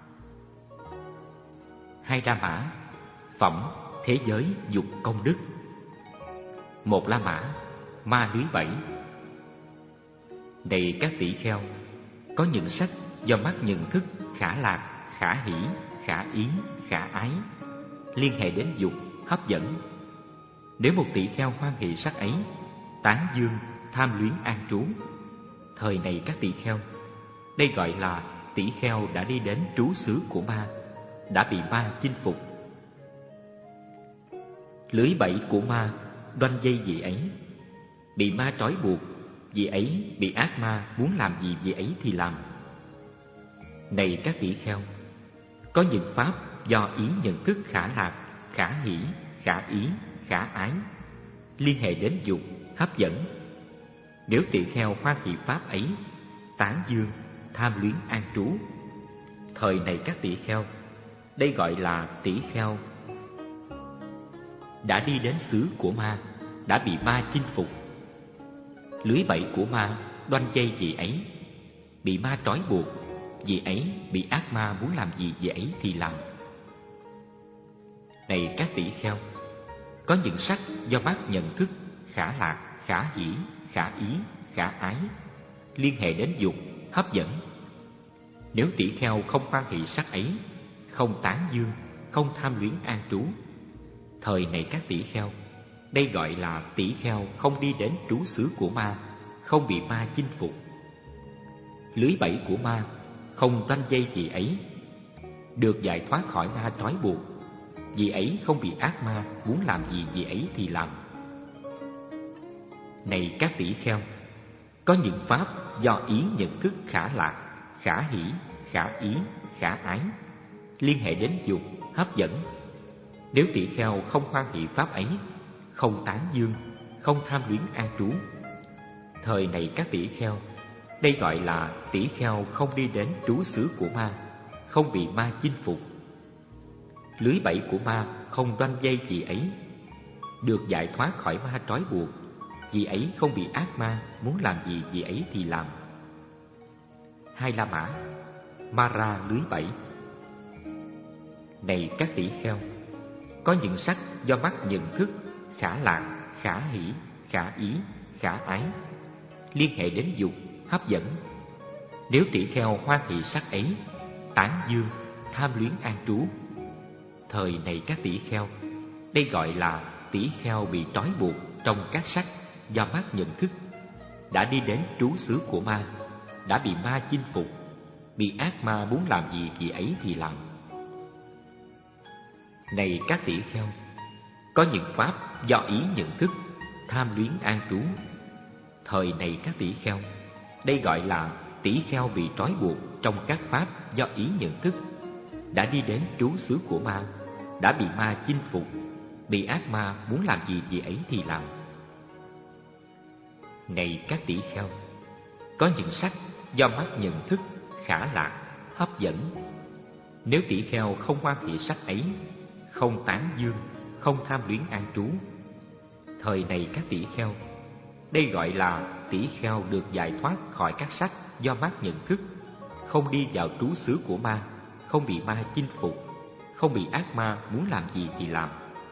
Hai La Mã, phẩm thế giới dục công đức. Một La Mã, ma lưới bảy. Này các tỷ kheo, có những sắc do mắt nhận thức khả lạc, khả hỷ, khả ý, khả ái, liên hệ đến dục, hấp dẫn. Nếu một tỷ kheo hoan hỷ sắc ấy, tán dương, tham luyến an trú, thời này các tỷ kheo, đây gọi là tỷ kheo đã đi đến trú xứ của ma, đã bị ma chinh phục. Lưới bẫy của ma đoanh dây vị ấy, bị ma trói buộc, vị ấy bị ác ma muốn làm gì vị ấy thì làm. Này các tỷ kheo, có những pháp do ý nhận thức khả lạc, khả hỷ, khả ý, khả ái, liên hệ đến dục, hấp dẫn. Nếu tỷ kheo hoan hỷ pháp ấy, tán dương, tham luyến an trú, thời này các tỷ kheo, đây gọi là tỷ kheo đã đi đến xứ của ma, đã bị ma chinh phục. Lưới bẫy của ma đoanh dây vị ấy, bị ma trói buộc, vị ấy bị ác ma muốn làm gì vị ấy thì làm. Này các tỷ kheo, có những sắc do mắt nhận thức khả lạc, khả hỷ, khả ý, khả ái, liên hệ đến dục, hấp dẫn. Nếu tỷ kheo không hoan hỷ sắc ấy, không tán dương, không tham luyến an trú, thời này các tỷ kheo, đây gọi là tỷ kheo không đi đến trú xứ của ma, không bị ma chinh phục. Lưới bẫy của ma không đoanh dây vị ấy, được giải thoát khỏi ma trói buộc, vị ấy không bị ác ma muốn làm gì vị ấy thì làm. Này các tỷ kheo, có những pháp do ý nhận thức khả lạc, khả hỷ, khả ý, khả ái, liên hệ đến dục, hấp dẫn. Nếu tỷ kheo không hoan hỷ pháp ấy, không tán dương, không tham luyến an trú, thời này các tỷ kheo, đây gọi là tỷ kheo không đi đến trú xứ của ma, không bị ma chinh phục. Lưới bẫy của ma không đoanh dây vị ấy, được giải thoát khỏi ma trói buộc, vị ấy không bị ác ma muốn làm gì vị ấy thì làm. Hai La Mã, ma ra lưới bẫy. Này các tỷ kheo, có những sắc do mắt nhận thức khả lạc, khả hỷ, khả ý, khả ái, liên hệ đến dục, hấp dẫn. Nếu tỷ kheo hoan hỷ sắc ấy, tán dương, tham luyến an trú, thời này các tỷ kheo, đây gọi là tỷ kheo bị trói buộc trong các sắc do mắt nhận thức, đã đi đến trú xứ của ma, đã bị ma chinh phục, bị ác ma muốn làm gì thì ấy thì làm. Này các tỷ kheo, có những pháp do ý nhận thức, tham luyến an trú. Thời này các tỷ kheo, đây gọi là tỷ kheo bị trói buộc trong các pháp do ý nhận thức, đã đi đến trú xứ của ma, đã bị ma chinh phục, bị ác ma muốn làm gì gì ấy thì làm. Này các tỷ kheo, có những sắc do mắt nhận thức, khả lạc, hấp dẫn. Nếu tỷ kheo không hoan hỷ sắc ấy, không tán dương, không tham luyến an trú, thời này các tỷ kheo, đây gọi là tỷ kheo được giải thoát khỏi các sắc do mắt nhận thức, không đi vào trú xứ của ma, không bị ma chinh phục, không bị ác ma muốn làm gì thì làm.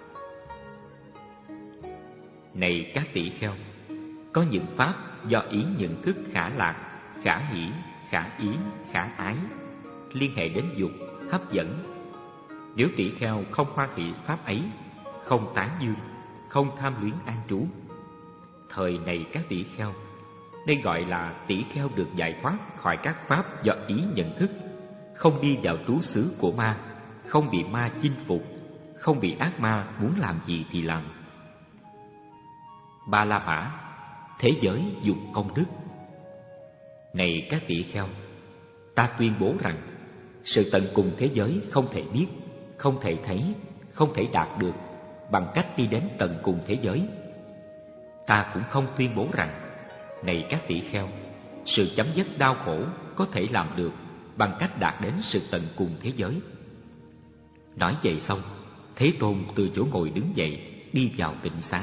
Này các tỷ kheo, có những pháp do ý nhận thức khả lạc, khả hỷ, khả ý, khả ái, liên hệ đến dục, hấp dẫn. Nếu tỷ kheo không hoan hỷ pháp ấy, không tán dương, không tham luyến an trú, thời này các tỷ kheo, đây gọi là tỷ kheo được giải thoát khỏi các pháp do ý nhận thức, không đi vào trú xứ của ma, không bị ma chinh phục, không bị ác ma muốn làm gì thì làm. Ba La Mã, thế giới dùng công đức. Này các tỷ kheo, ta tuyên bố rằng sự tận cùng thế giới không thể biết, không thể thấy, không thể đạt được bằng cách đi đến tận cùng thế giới. Ta cũng không tuyên bố rằng, này các tỷ kheo, sự chấm dứt đau khổ có thể làm được bằng cách đạt đến sự tận cùng thế giới. Nói vậy xong, Thế Tôn từ chỗ ngồi đứng dậy, đi vào tịnh xá.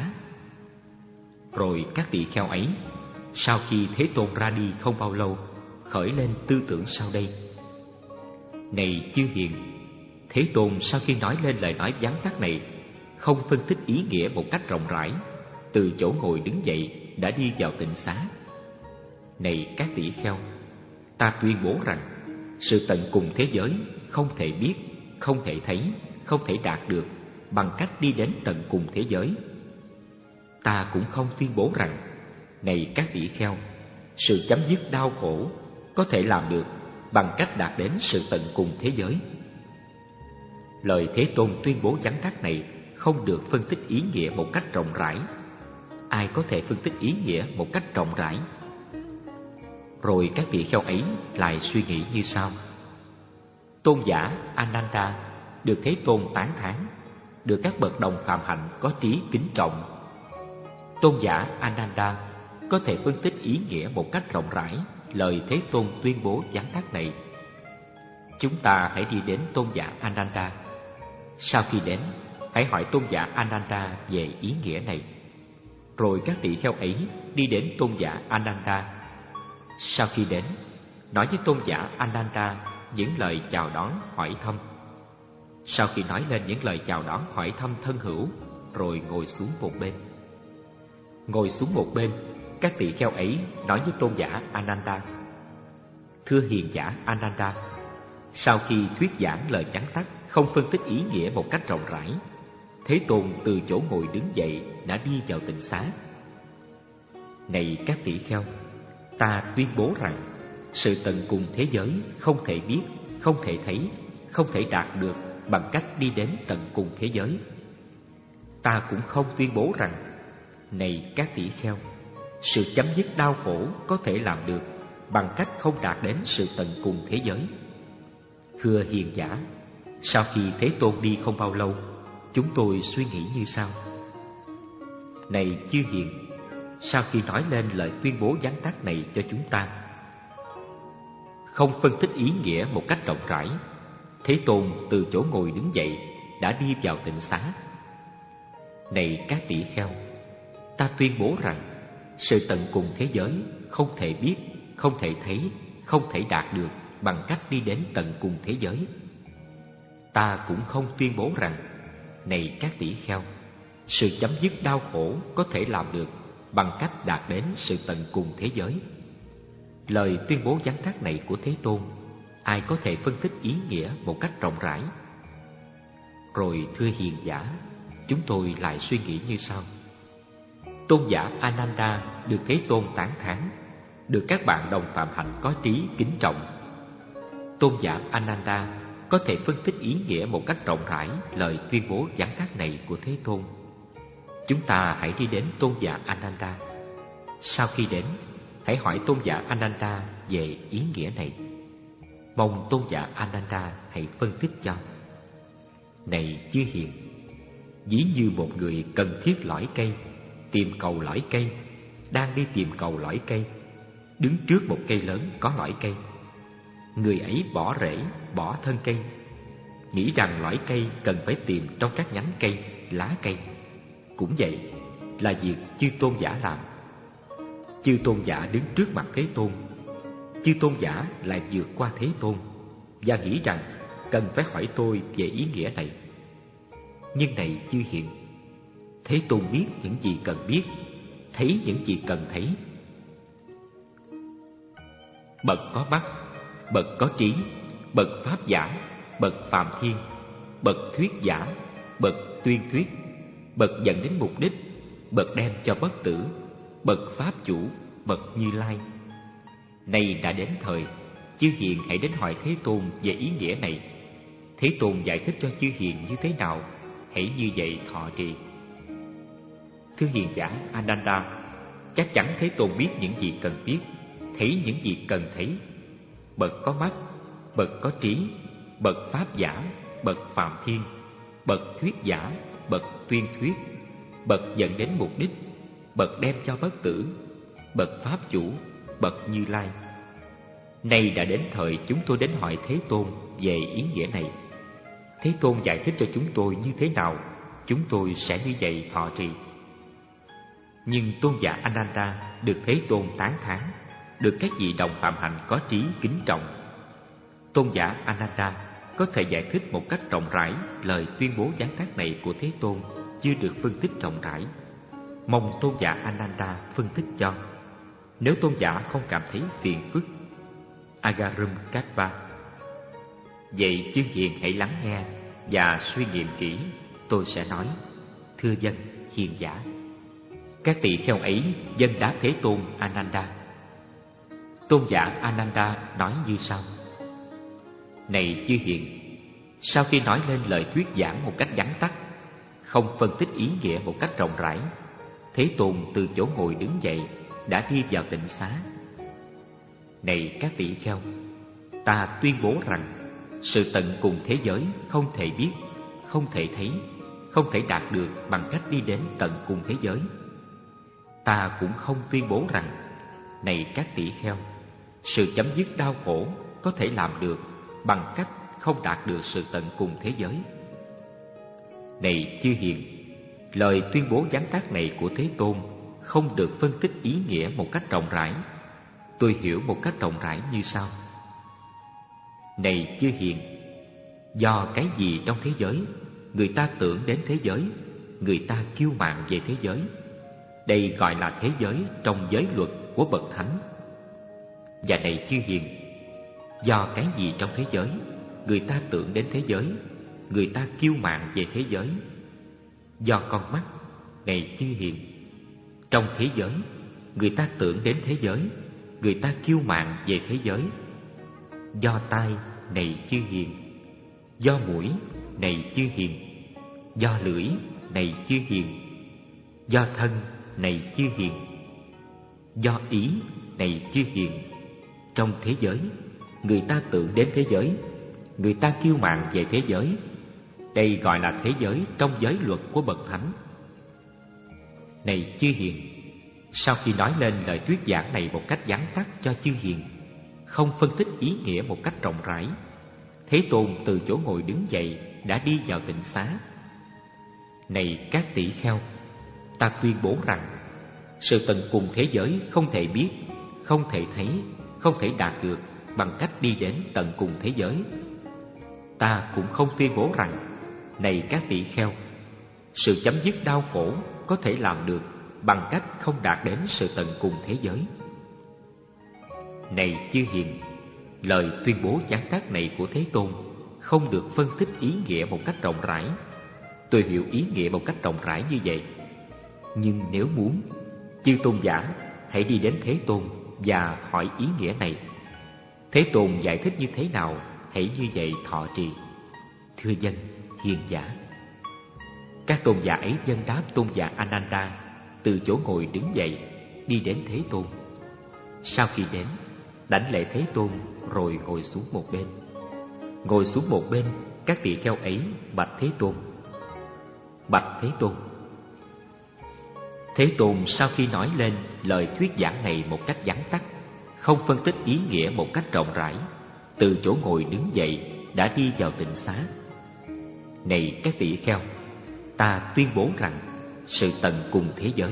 Rồi các tỷ kheo ấy, sau khi Thế Tôn ra đi không bao lâu, khởi lên tư tưởng sau đây: Này chư hiền, Thế Tôn sau khi nói lên lời nói vắn tắt này, không phân tích ý nghĩa một cách rộng rãi, từ chỗ ngồi đứng dậy đã đi vào tịnh xá. Này các tỷ kheo, ta tuyên bố rằng sự tận cùng thế giới không thể biết, không thể thấy, không thể đạt được bằng cách đi đến tận cùng thế giới. Ta cũng không tuyên bố rằng, này các tỷ kheo, sự chấm dứt đau khổ có thể làm được bằng cách đạt đến sự tận cùng thế giới. Lời Thế Tôn tuyên bố vắn tắt này không được phân tích ý nghĩa một cách rộng rãi. Ai có thể phân tích ý nghĩa một cách rộng rãi? Rồi các tỷ kheo ấy lại suy nghĩ như sau: Tôn giả Ananda được Thế Tôn tán thán, được các bậc đồng phạm hạnh có trí kính trọng. Tôn giả Ananda có thể phân tích ý nghĩa một cách rộng rãi lời Thế Tôn tuyên bố vắn tắt này. Chúng ta hãy đi đến Tôn giả Ananda. Sau khi đến, hãy hỏi Tôn giả Ananda về ý nghĩa này. Rồi các tỷ kheo ấy đi đến Tôn giả Ananda. Sau khi đến, nói với Tôn giả Ananda những lời chào đón hỏi thăm. Sau khi nói lên những lời chào đón hỏi thăm thân hữu, rồi ngồi xuống một bên. Ngồi xuống một bên, các tỷ kheo ấy nói với Tôn giả Ananda: Thưa hiền giả Ananda, sau khi thuyết giảng lời vắn tắt không phân tích ý nghĩa một cách rộng rãi, Thế Tôn từ chỗ ngồi đứng dậy đã đi vào tịnh xá. Này các tỷ kheo, ta tuyên bố rằng sự tận cùng thế giới không thể biết, không thể thấy, không thể đạt được bằng cách đi đến tận cùng thế giới. Ta cũng không tuyên bố rằng, này các tỷ kheo, sự chấm dứt đau khổ có thể làm được bằng cách không đạt đến sự tận cùng thế giới. Thưa hiền giả, sau khi Thế Tôn đi không bao lâu, chúng tôi suy nghĩ như sau: Này chư hiền, sau khi nói lên lời tuyên bố vắn tắt này cho chúng ta, không phân tích ý nghĩa một cách rộng rãi, Thế Tôn từ chỗ ngồi đứng dậy đã đi vào tịnh xá. Này các tỷ kheo, ta tuyên bố rằng sự tận cùng thế giới không thể biết, không thể thấy, không thể đạt được bằng cách đi đến tận cùng thế giới. Ta cũng không tuyên bố rằng, này các tỷ kheo, sự chấm dứt đau khổ có thể làm được bằng cách đạt đến sự tận cùng thế giới. Lời tuyên bố vắn tắt này của Thế Tôn, ai có thể phân tích ý nghĩa một cách rộng rãi? Rồi thưa hiền giả, chúng tôi lại suy nghĩ như sau: Tôn giả Ananda được Thế Tôn tán thán, được các bạn đồng phạm hạnh có trí kính trọng. Tôn giả Ananda có thể phân tích ý nghĩa một cách rộng rãi lời tuyên bố giảng tác này của Thế Tôn. Chúng ta hãy đi đến Tôn giả Ananda. Sau khi đến, hãy hỏi Tôn giả Ananda về ý nghĩa này. Mong Tôn giả Ananda hãy phân tích cho. Này chư hiền, ví như một người cần thiết lõi cây, tìm cầu lõi cây, đang đi tìm cầu lõi cây, đứng trước một cây lớn có lõi cây. Người ấy bỏ rễ, bỏ thân cây, nghĩ rằng lõi cây cần phải tìm trong các nhánh cây, lá cây. Cũng vậy là việc chư tôn giả làm. Chư tôn giả đứng trước mặt Thế Tôn, chư tôn giả lại vượt qua Thế Tôn và nghĩ rằng cần phải hỏi tôi về ý nghĩa này. Nhưng này chư hiền, Thế Tôn biết những gì cần biết, thấy những gì cần thấy. Bậc có mắt, bậc có trí, bậc pháp giả, bậc phàm thiên, bậc thuyết giả, bậc tuyên thuyết, bậc dẫn đến mục đích, bậc đem cho bất tử, bậc pháp chủ, bậc Như Lai. Nay đã đến thời, chư hiền hãy đến hỏi Thế Tôn về ý nghĩa này. Thế Tôn giải thích cho chư hiền như thế nào, hãy như vậy thọ trì. Thưa hiền giả Ananda, chắc chắn Thế Tôn biết những gì cần biết, thấy những gì cần thấy. Bậc có mắt, bậc có trí, bậc pháp giả, bậc phàm thiên, bậc thuyết giả, bậc tuyên thuyết, bậc dẫn đến mục đích, bậc đem cho bất tử, bậc pháp chủ, bậc Như Lai. Nay đã đến thời chúng tôi đến hỏi Thế Tôn về ý nghĩa này. Thế Tôn giải thích cho chúng tôi như thế nào, chúng tôi sẽ như vậy thọ trì. Nhưng tôn giả Ananda được Thế Tôn tán thán, được các vị đồng phạm hạnh có trí kính trọng. Tôn giả Ananda có thể giải thích một cách rộng rãi lời tuyên bố giảng tác này của Thế Tôn chưa được phân tích rộng rãi. Mong tôn giả Ananda phân tích cho. Nếu tôn giả không cảm thấy phiền phức. Agarum Katva. Vậy chư hiền hãy lắng nghe và suy nghiệm kỹ. Tôi sẽ nói: thưa dân hiền giả. Các tỳ kheo ấy dân đáp Thế Tôn Ananda. Tôn giả Ananda nói như sau: này chư hiền, sau khi nói lên lời thuyết giảng một cách vắn tắt, không phân tích ý nghĩa một cách rộng rãi, Thế Tôn từ chỗ ngồi đứng dậy, đã đi vào tịnh xá. Này các tỷ kheo, ta tuyên bố rằng sự tận cùng thế giới không thể biết, không thể thấy, không thể đạt được bằng cách đi đến tận cùng thế giới. Ta cũng không tuyên bố rằng, này các tỷ kheo, sự chấm dứt đau khổ có thể làm được bằng cách không đạt được sự tận cùng thế giới. Này chư hiền, lời tuyên bố giảng tác này của Thế Tôn không được phân tích ý nghĩa một cách rộng rãi. Tôi hiểu một cách rộng rãi như sau: này chư hiền, do cái gì trong thế giới người ta tưởng đến thế giới, người ta kiêu mạn về thế giới. Đây gọi là thế giới trong giới luật của bậc thánh. Và này chư hiền, do cái gì trong thế giới người ta tưởng đến thế giới, người ta kiêu mạn về thế giới. Do con mắt, này chư hiền, trong thế giới người ta tưởng đến thế giới, người ta kiêu mạn về thế giới. Do tai, này chư hiền, do mũi, này chư hiền, do lưỡi, này chư hiền, do thân, này chư hiền, do ý, này chư hiền, trong thế giới người ta tưởng đến thế giới, người ta kiêu mạn về thế giới. Đây gọi là thế giới trong giới luật của bậc thánh. Này chư hiền, sau khi nói lên lời thuyết giảng này một cách vắn tắt cho chư hiền, không phân tích ý nghĩa một cách rộng rãi, Thế Tôn từ chỗ ngồi đứng dậy, đã đi vào tịnh xá. Này các tỷ kheo, ta tuyên bố rằng sự tận cùng thế giới không thể biết, không thể thấy, không thể đạt được bằng cách đi đến tận cùng thế giới. Ta cũng không tuyên bố rằng, này các tỷ kheo, sự chấm dứt đau khổ có thể làm được bằng cách không đạt đến sự tận cùng thế giới. Này chư hiền, lời tuyên bố giảng tác này của Thế Tôn không được phân tích ý nghĩa một cách rộng rãi. Tôi hiểu ý nghĩa một cách rộng rãi như vậy. Nhưng nếu muốn, chư tôn giả hãy đi đến Thế Tôn và hỏi ý nghĩa này. Thế Tôn giải thích như thế nào, hãy như vậy thọ trì. Thưa dân, hiền giả. Các tôn giả ấy dâng đáp tôn giả Ananda, từ chỗ ngồi đứng dậy, đi đến Thế Tôn. Sau khi đến, đảnh lễ Thế Tôn rồi ngồi xuống một bên. Ngồi xuống một bên, các tỳ kheo ấy bạch Thế Tôn. Bạch Thế Tôn. Thế Tôn sau khi nói lên lời thuyết giảng này một cách vắn tắt, không phân tích ý nghĩa một cách rộng rãi, từ chỗ ngồi đứng dậy đã đi vào tịnh xá. Này các tỳ kheo, ta tuyên bố rằng sự tận cùng thế giới.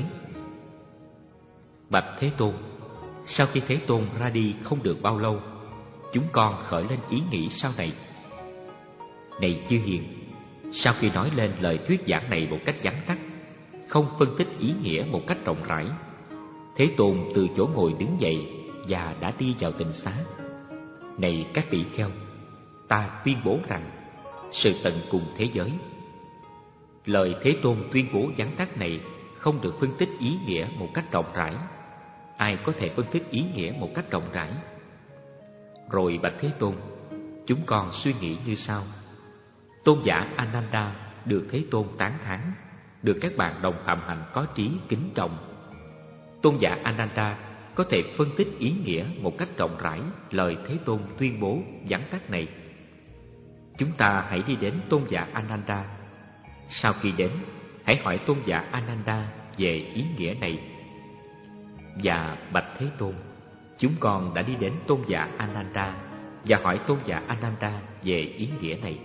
Bạch Thế Tôn. Sau khi Thế Tôn ra đi không được bao lâu, chúng con khởi lên ý nghĩ sau này. Này chư hiền, sau khi nói lên lời thuyết giảng này một cách vắn tắt, không phân tích ý nghĩa một cách rộng rãi, Thế Tôn từ chỗ ngồi đứng dậy và đã đi vào tịnh xá. Này các tỳ kheo, ta tuyên bố rằng sự tận cùng thế giới. Lời Thế Tôn tuyên bố vắn tắt này không được phân tích ý nghĩa một cách rộng rãi. Ai có thể phân tích ý nghĩa một cách rộng rãi? Rồi bạch Thế Tôn, chúng con suy nghĩ như sau. Tôn giả Ananda được Thế Tôn tán thán, được các bạn đồng phạm hạnh có trí kính trọng. Tôn giả Ananda có thể phân tích ý nghĩa một cách rộng rãi lời Thế Tôn tuyên bố vắn tắt này. Chúng ta hãy đi đến tôn giả Ananda. Sau khi đến, hãy hỏi tôn giả Ananda về ý nghĩa này. Và bạch Thế Tôn, chúng con đã đi đến tôn giả Ananda và hỏi tôn giả Ananda về ý nghĩa này.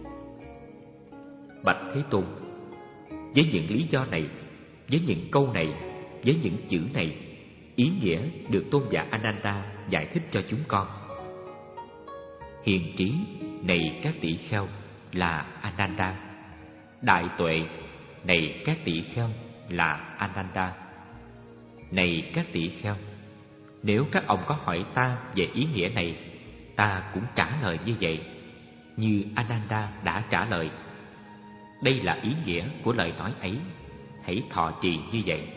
Bạch Thế Tôn, với những lý do này, với những câu này, với những chữ này, ý nghĩa được tôn giả Ananda giải thích cho chúng con. Hiền trí, này các tỷ kheo, là Ananda. Đại tuệ, này các tỷ kheo, là Ananda. Này các tỷ kheo, nếu các ông có hỏi ta về ý nghĩa này, ta cũng trả lời như vậy, như Ananda đã trả lời. Đây là ý nghĩa của lời nói ấy, hãy thọ trì như vậy.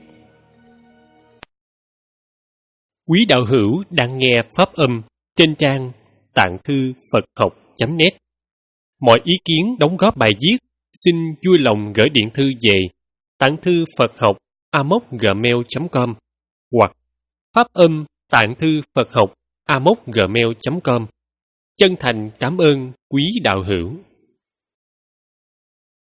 Quý đạo hữu đang nghe pháp âm trên trang tạng thư Phật học chấm net. Mọi ý kiến đóng góp bài viết xin vui lòng gửi điện thư về tạng thư Phật học a m o c gmail chấm com hoặc pháp âm tạng thư Phật học a m o c gmail chấm com. Chân thành cảm ơn quý đạo hữu.